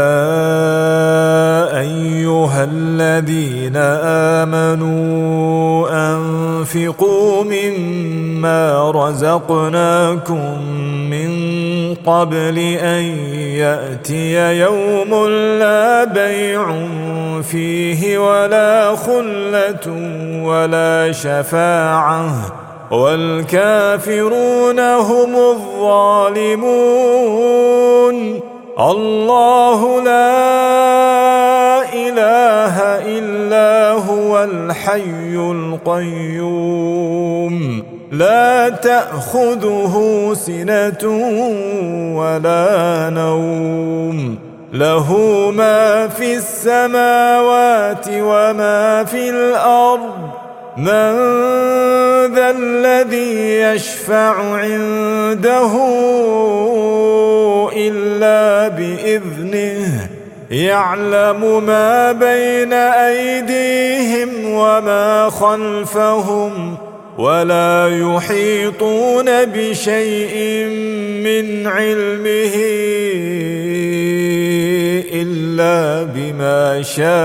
أيها الذين آمنوا أنفقوا مما رزقناكم من قبل أن يأتي يوم لا بيع فيه ولا خلة ولا شفاعة والكافرون هم الظالمون. الله لا إله إلا هو الحي القيوم لا تأخذه سنة ولا نوم له ما في السماوات وما في الأرض. من ذا الذي يشفع عنده إلا بإذنه يعلم ما بين أيديهم وما خلفهم ولا يحيطون بشيء من علمه إلا بما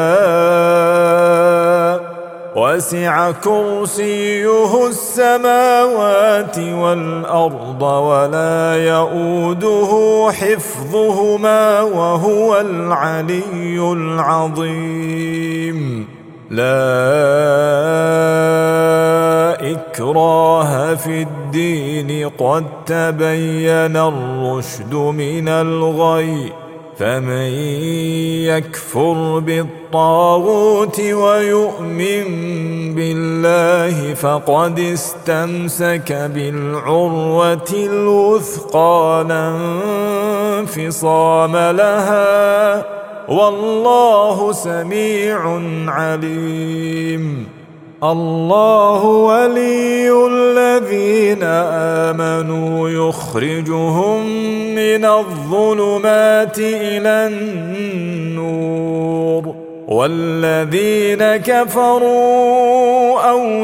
شاء وسع كرسيه السماوات والأرض ولا يؤوده حفظهما وهو العلي العظيم. لا إكراه في الدين قد تبين الرشد من الغي فمن يكفر بالطاغوت ويؤمن بالله فقد استمسك بالعروة الوثقى لا انفصام لها والله سميع عليم. الله ولي الذين آمنوا يخرجهم من الظلمات إلى النور والذين كفروا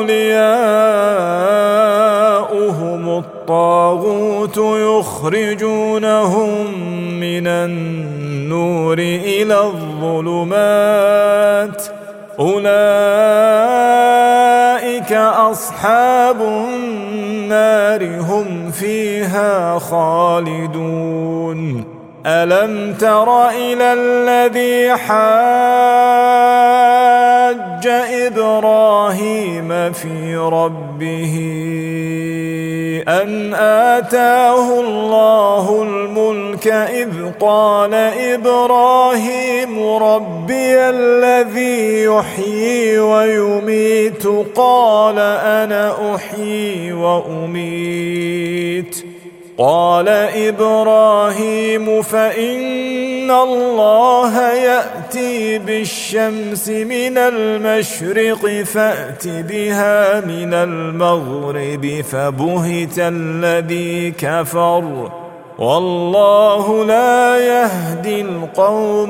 أولياؤهم الطاغوت يخرجونهم من النور إلى الظلمات أولئك أصحاب النار هم فيها خالدون. ألم تر إلى الذي حاج إبراهيم في ربه أن آتاه الله الملك إذ قال إبراهيم ربي الذي يحيي ويميت قال أنا أحيي وأميت قال إبراهيم فإن الله يأتي بالشمس من المشرق فأت بها من المغرب فبهت الذي كفر والله لا يهدي القوم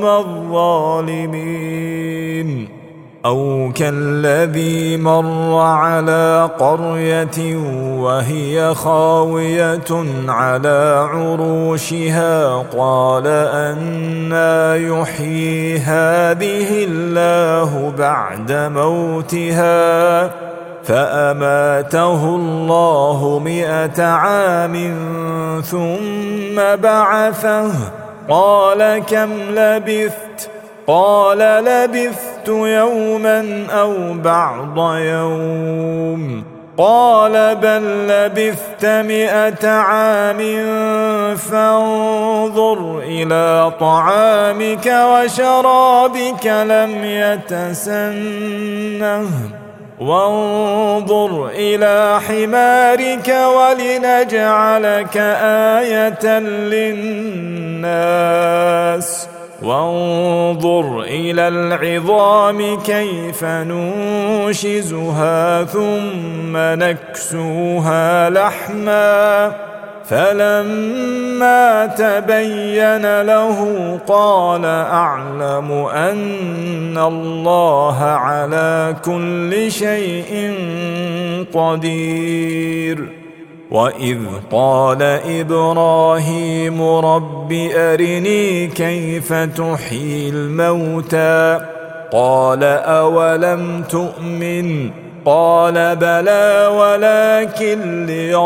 الظالمين. أو كالذي مر على قرية وهي خاوية على عروشها قال أنى يحيي هذه الله بعد موتها فأماته الله 100 عام ثم بعثه قال كم لبثت قال لبثت يوما أو بعض يوم قال بل لبثت 100 عام فانظر إلى طعامك وشرابك لم يتسنه وانظر إلى حمارك ولنجعلك آية للناس وانظر إلى العظام كيف ننشزها ثم نكسوها لحما فلما تبين له قال أعلم أن الله على كل شيء قدير. وإذ قال إبراهيم رب أرني كيف تحيي الموتى قال أولم تؤمن قال بلى ولكن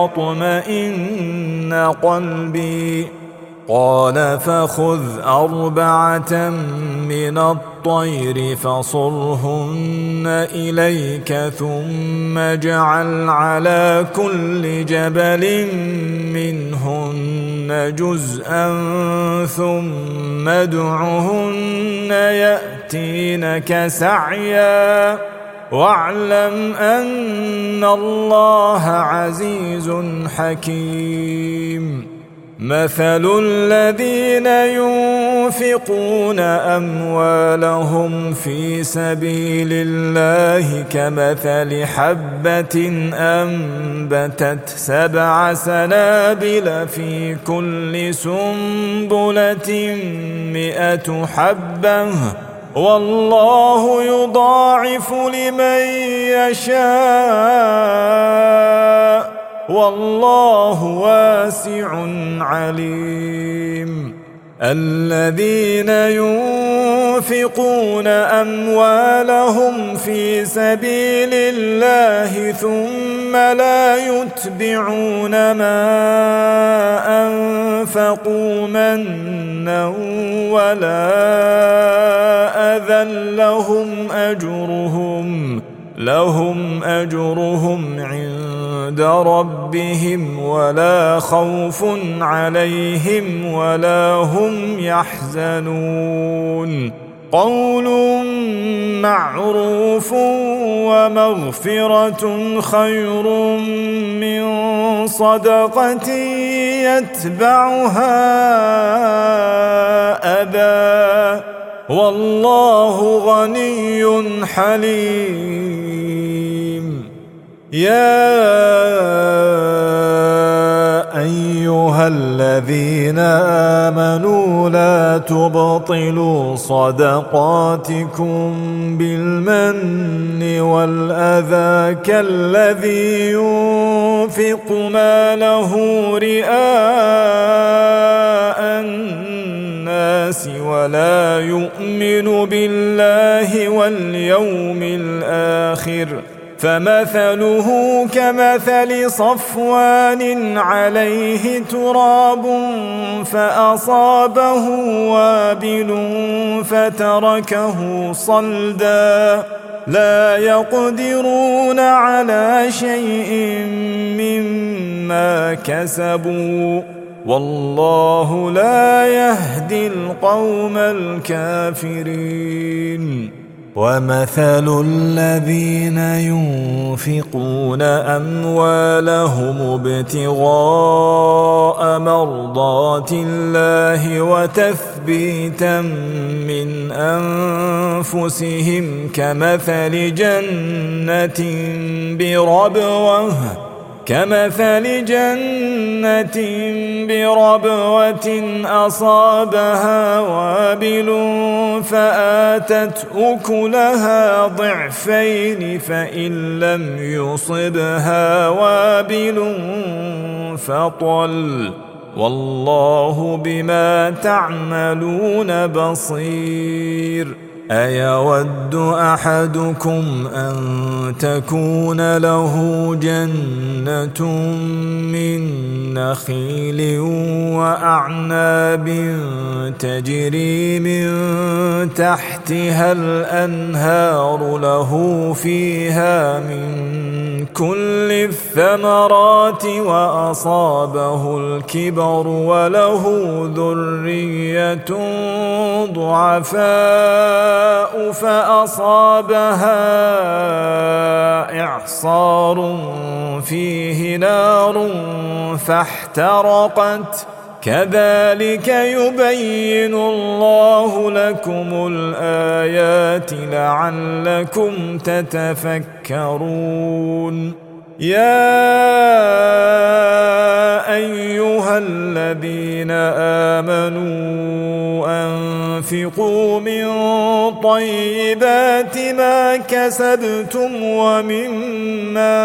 ليطمئن قلبي قال فخذ 4 من الطير فصرهن إليك ثم اجعل على كل جبل منهن جزءا ثم ادعهن يأتينك سعيا واعلم أن الله عزيز حكيم. مثل الذين ينفقون أموالهم في سبيل الله كمثل حبة أنبتت 7 سنابل في كل سنبلة 100 حبة والله يضاعف لمن يشاء والله واسع عليم. الذين ينفقون أموالهم في سبيل الله ثم لا يتبعون ما أنفقوا منا ولا أذى لهم أجرهم عند ربهم ولا خوف عليهم ولا هم يحزنون. قول معروف ومغفرة خير من صدقة يتبعها أذى والله غني حليم. يا أيها الذين آمنوا لا تبطلوا صدقاتكم بالمن والأذى كالذي ينفق ماله رئاء الناس ولا يؤمن بالله واليوم الآخر فمثله كمثل صفوان عليه تراب فأصابه وابل فتركه صلدا لا يقدرون على شيء مما كسبوا والله لا يهدي القوم الكافرين. ومثل الذين ينفقون أموالهم ابتغاء مرضات الله وتثبيتا من أنفسهم كمثل جنة بربوة أصابها وابل فآتت أكلها ضعفين فإن لم يصبها وابل فطل والله بما تعملون بصير. أيود أحدكم أن تكون له جنة من نخيل وأعناب تجري من تحتها الأنهار له فيها من كل الثمرات وأصابه الكبر وله ذرية ضعفاء فأصابها إعصار فيه نار فاحترقت كذلك يبين الله لكم الآيات لعلكم تتفكرون يا أيها الذين آمنوا أنفقوا من طيبات ما كسبتم ومما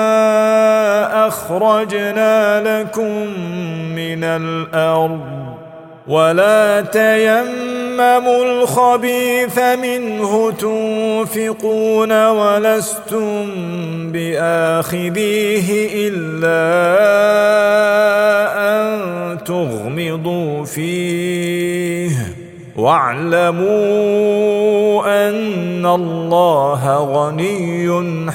أخرجنا لكم من الأرض ولا تيمموا الخبيث منه تنفقون ولستم بآخذيه إلا أن تغمضوا فيه واعلموا أن الله غني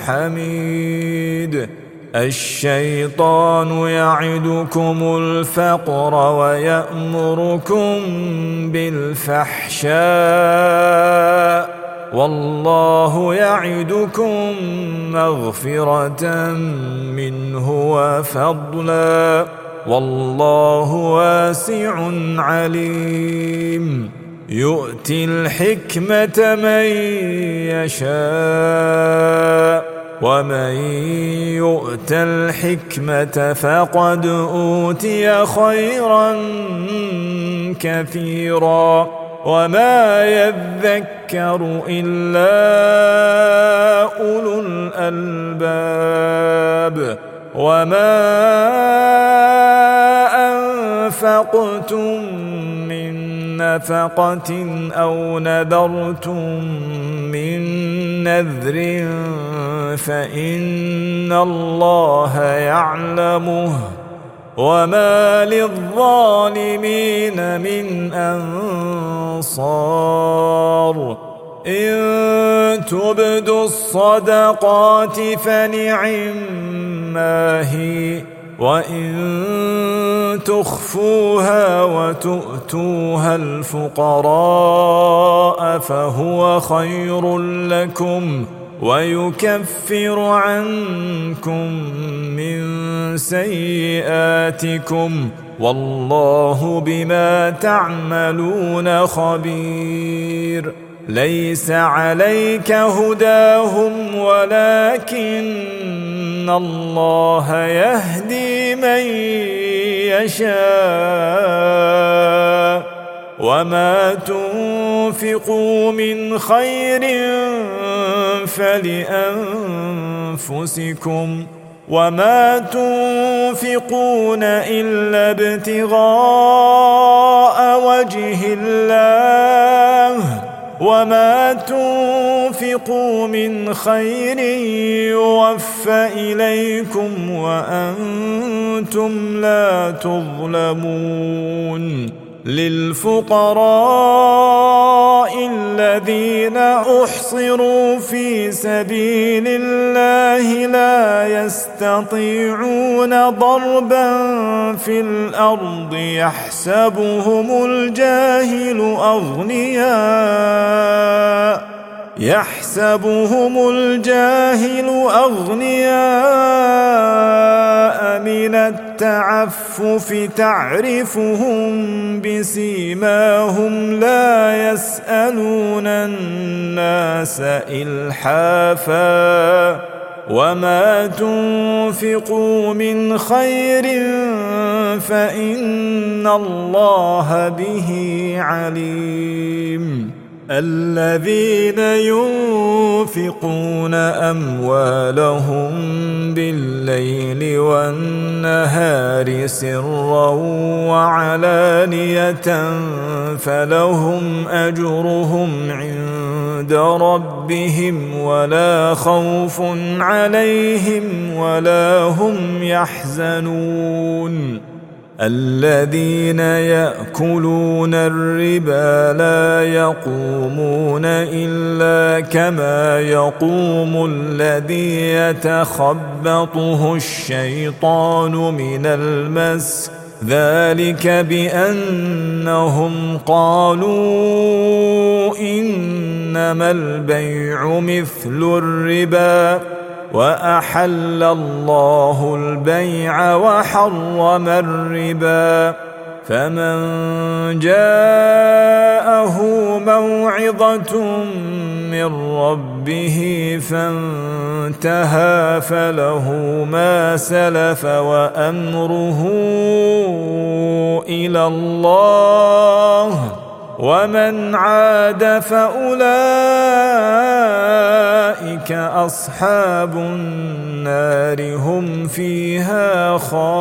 حميد الشيطان يعدكم الفقر ويأمركم بالفحشاء والله يعدكم مغفرة منه وفضلا والله واسع عليم يؤتي الحكمة من يشاء ومن يؤت الحكمة فقد أوتي خيرا كثيرا وما يذكر إلا أولو الألباب وما أنفقتم من نفقة أو نذرتم من نذر فإن الله يعلمه وما للظالمين من أنصار إن تبدوا الصدقات فنعما هي وإن تخفوها وتؤتوها الفقراء فهو خير لكم ويكفر عنكم من سيئاتكم والله بما تعملون خبير ليس عليك هداهم ولكن الله يهدي من يشاء وما تنفقوا من خير فلأنفسكم وما تنفقون إلا ابتغاء وجه الله وما تنفقوا من خير يوفى إليكم وأنتم لا تظلمون للفقراء الذين أحصروا في سبيل الله لا يستطيعون ضربا في الأرض يحسبهم الجاهل أغنياء من التعفف تعرفهم بسيماهم لا يسألون الناس إلحافا وما تنفقوا من خير فإن الله به عليم الذين ينفقون أموالهم بالليل والنهار سرا وعلانية فلهم أجرهم عند ربهم ولا خوف عليهم ولا هم يحزنون الذين يأكلون الربا لا يقومون إلا كما يقوم الذي يتخبطه الشيطان من المس ذلك بأنهم قالوا إنما البيع مثل الربا وأحل الله البيع وحرم الربا فمن جاءه موعظة من ربه فانتهى فله ما سلف وأمره إلى الله ومن عاد فأولئك أصحاب النار هم فيها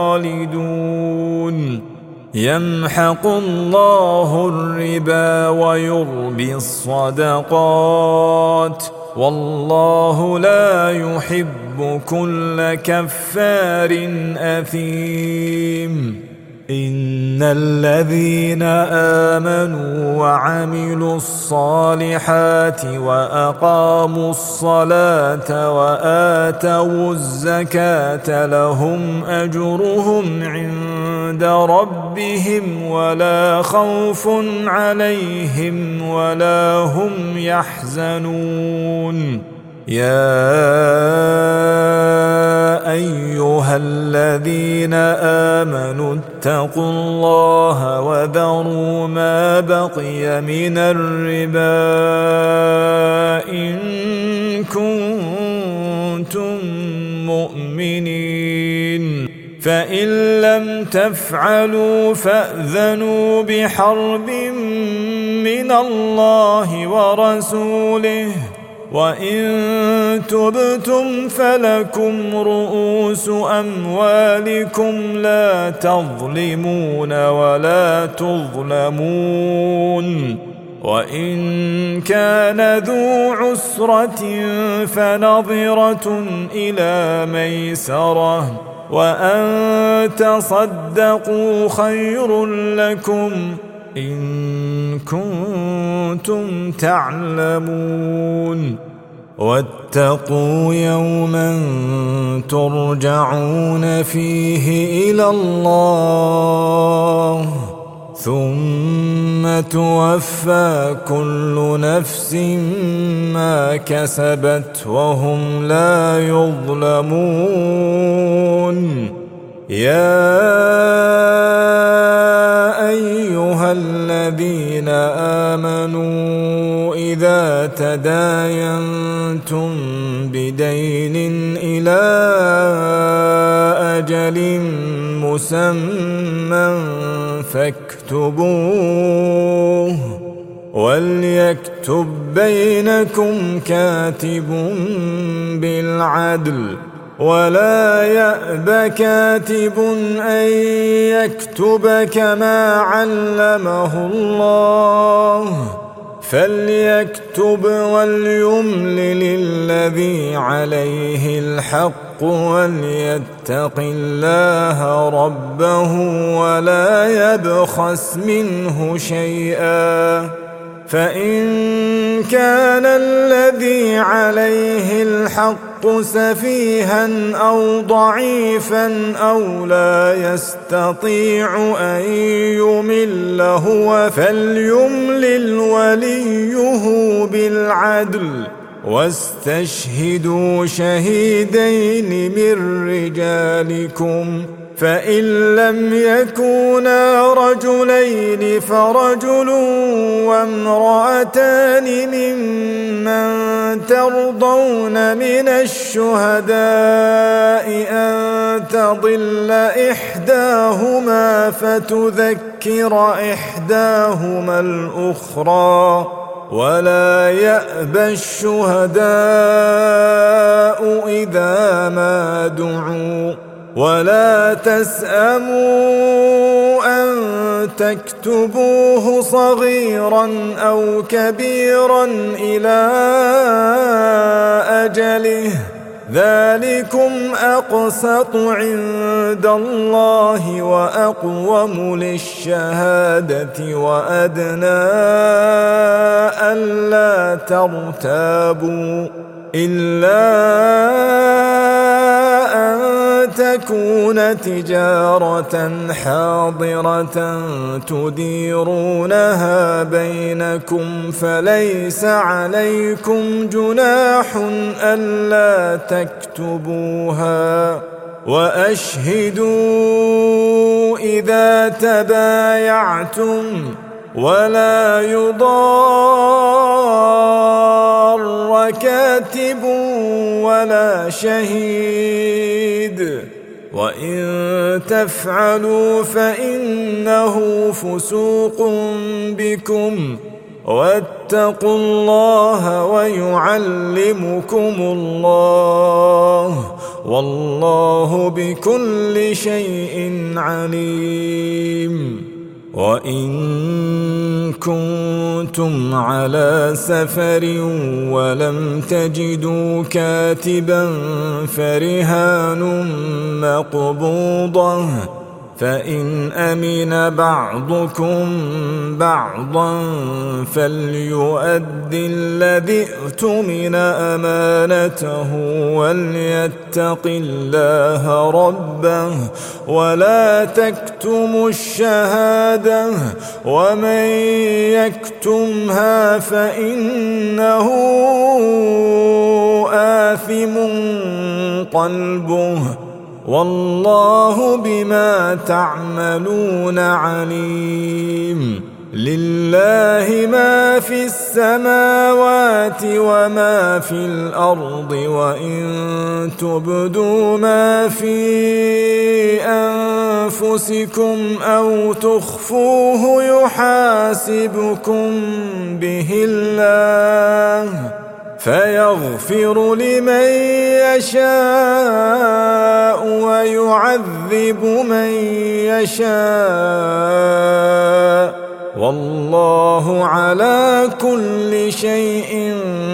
خالدون يمحق الله الربا ويربي الصدقات والله لا يحب كل كفار أثيم إن الذين آمنوا وعملوا الصالحات وأقاموا الصلاة وآتوا الزكاة لهم أجرهم عند ربهم ولا خوف عليهم ولا هم يحزنون يا أيها الذين آمنوا اتقوا الله وذروا ما بقي من الربا إن كنتم مؤمنين فإن لم تفعلوا فأذنوا بحرب من الله ورسوله وإن تبتم فلكم رؤوس أموالكم لا تظلمون ولا تظلمون وإن كان ذو عسرة فنظرة إلى ميسرة وأن تصدقوا خير لكم إن كنتم تعلمون واتقوا يوما ترجعون فيه إلى الله ثم توفى كل نفس ما كسبت وهم لا يظلمون يا أيها الذين آمنوا إذا تداينتم بدين إلى أجل مسمى فاكتبوه وليكتب بينكم كاتب بالعدل ولا يأب كاتب أن يكتب كما علمه الله فليكتب وليملل الذي عليه الحق وليتق الله ربه ولا يبخس منه شيئا فإن كان الذي عليه الحق سفيها أو ضعيفا أو لا يستطيع أن يمل هو فليملل وليه بالعدل واستشهدوا شهيدين من رجالكم فإن لم يكونا رجلين فرجل وامرأتان ممن ترضون من الشهداء أن تضل إحداهما فتذكر إحداهما الأخرى ولا يأبى الشهداء إذا ما دعوا ولا تسأموا أن تكتبوه صغيرا أو كبيرا إلى أجله ذلكم أقسط عند الله وأقوم للشهادة وأدنى ألا ترتابوا إلا أن تكون تجارة حاضرة تديرونها بينكم فليس عليكم جناح ألا تكتبوها، وأشهدوا إذا تبايعتم، ولا يضار كاتب ولا شهيد، وإن تفعلوا فإنه فسوق بكم، واتقوا الله ويعلمكم الله، والله بكل شيء عليم. وإن كنتم على سفر ولم تجدوا كاتبا فرهان مقبوضة، فإن أمن بعضكم بعضا فليؤد الذي اؤتمن أمانته وليتق الله ربه ولا تكتموا الشهادة، ومن يكتمها فإنه آثم قلبه، والله بما تعملون عليم. لله ما في السماوات وما في الأرض، وإن تبدوا ما في أنفسكم أو تخفوه يحاسبكم به الله، فيغفر لمن يشاء ويعذب من يشاء، والله على كل شيء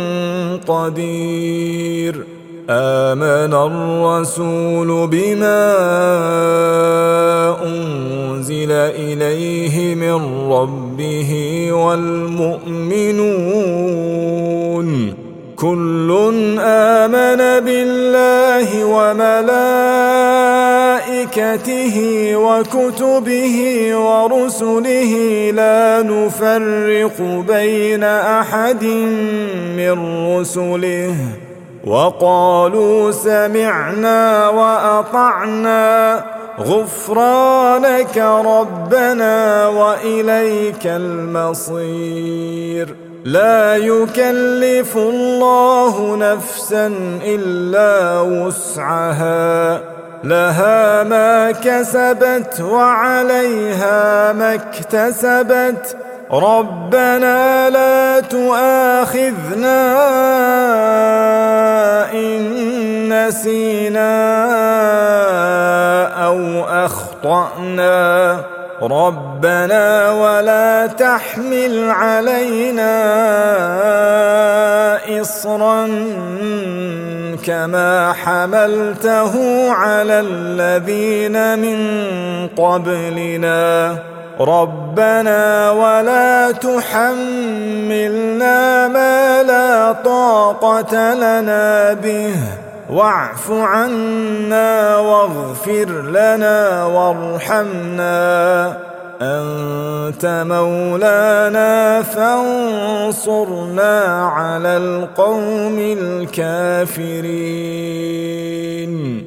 قدير. آمن الرسول بما أنزل إليه من ربه والمؤمنون كل آمن بالله وملائكته وكتبه ورسله لا نفرق بين أحد من رسله، وقالوا سمعنا وأطعنا غفرانك ربنا وإليك المصير. لا يكلف الله نفسا إلا وسعها، لها ما كسبت وعليها ما اكتسبت، ربنا لا تؤاخذنا إن نسينا أو أخطأنا، ربنا ولا تحمل علينا إصرا كما حملته على الذين من قبلنا، ربنا ولا تحملنا ما لا طاقة لنا به، واعف عنا واغفر لنا وارحمنا، أنت مولانا فانصرنا على القوم الكافرين.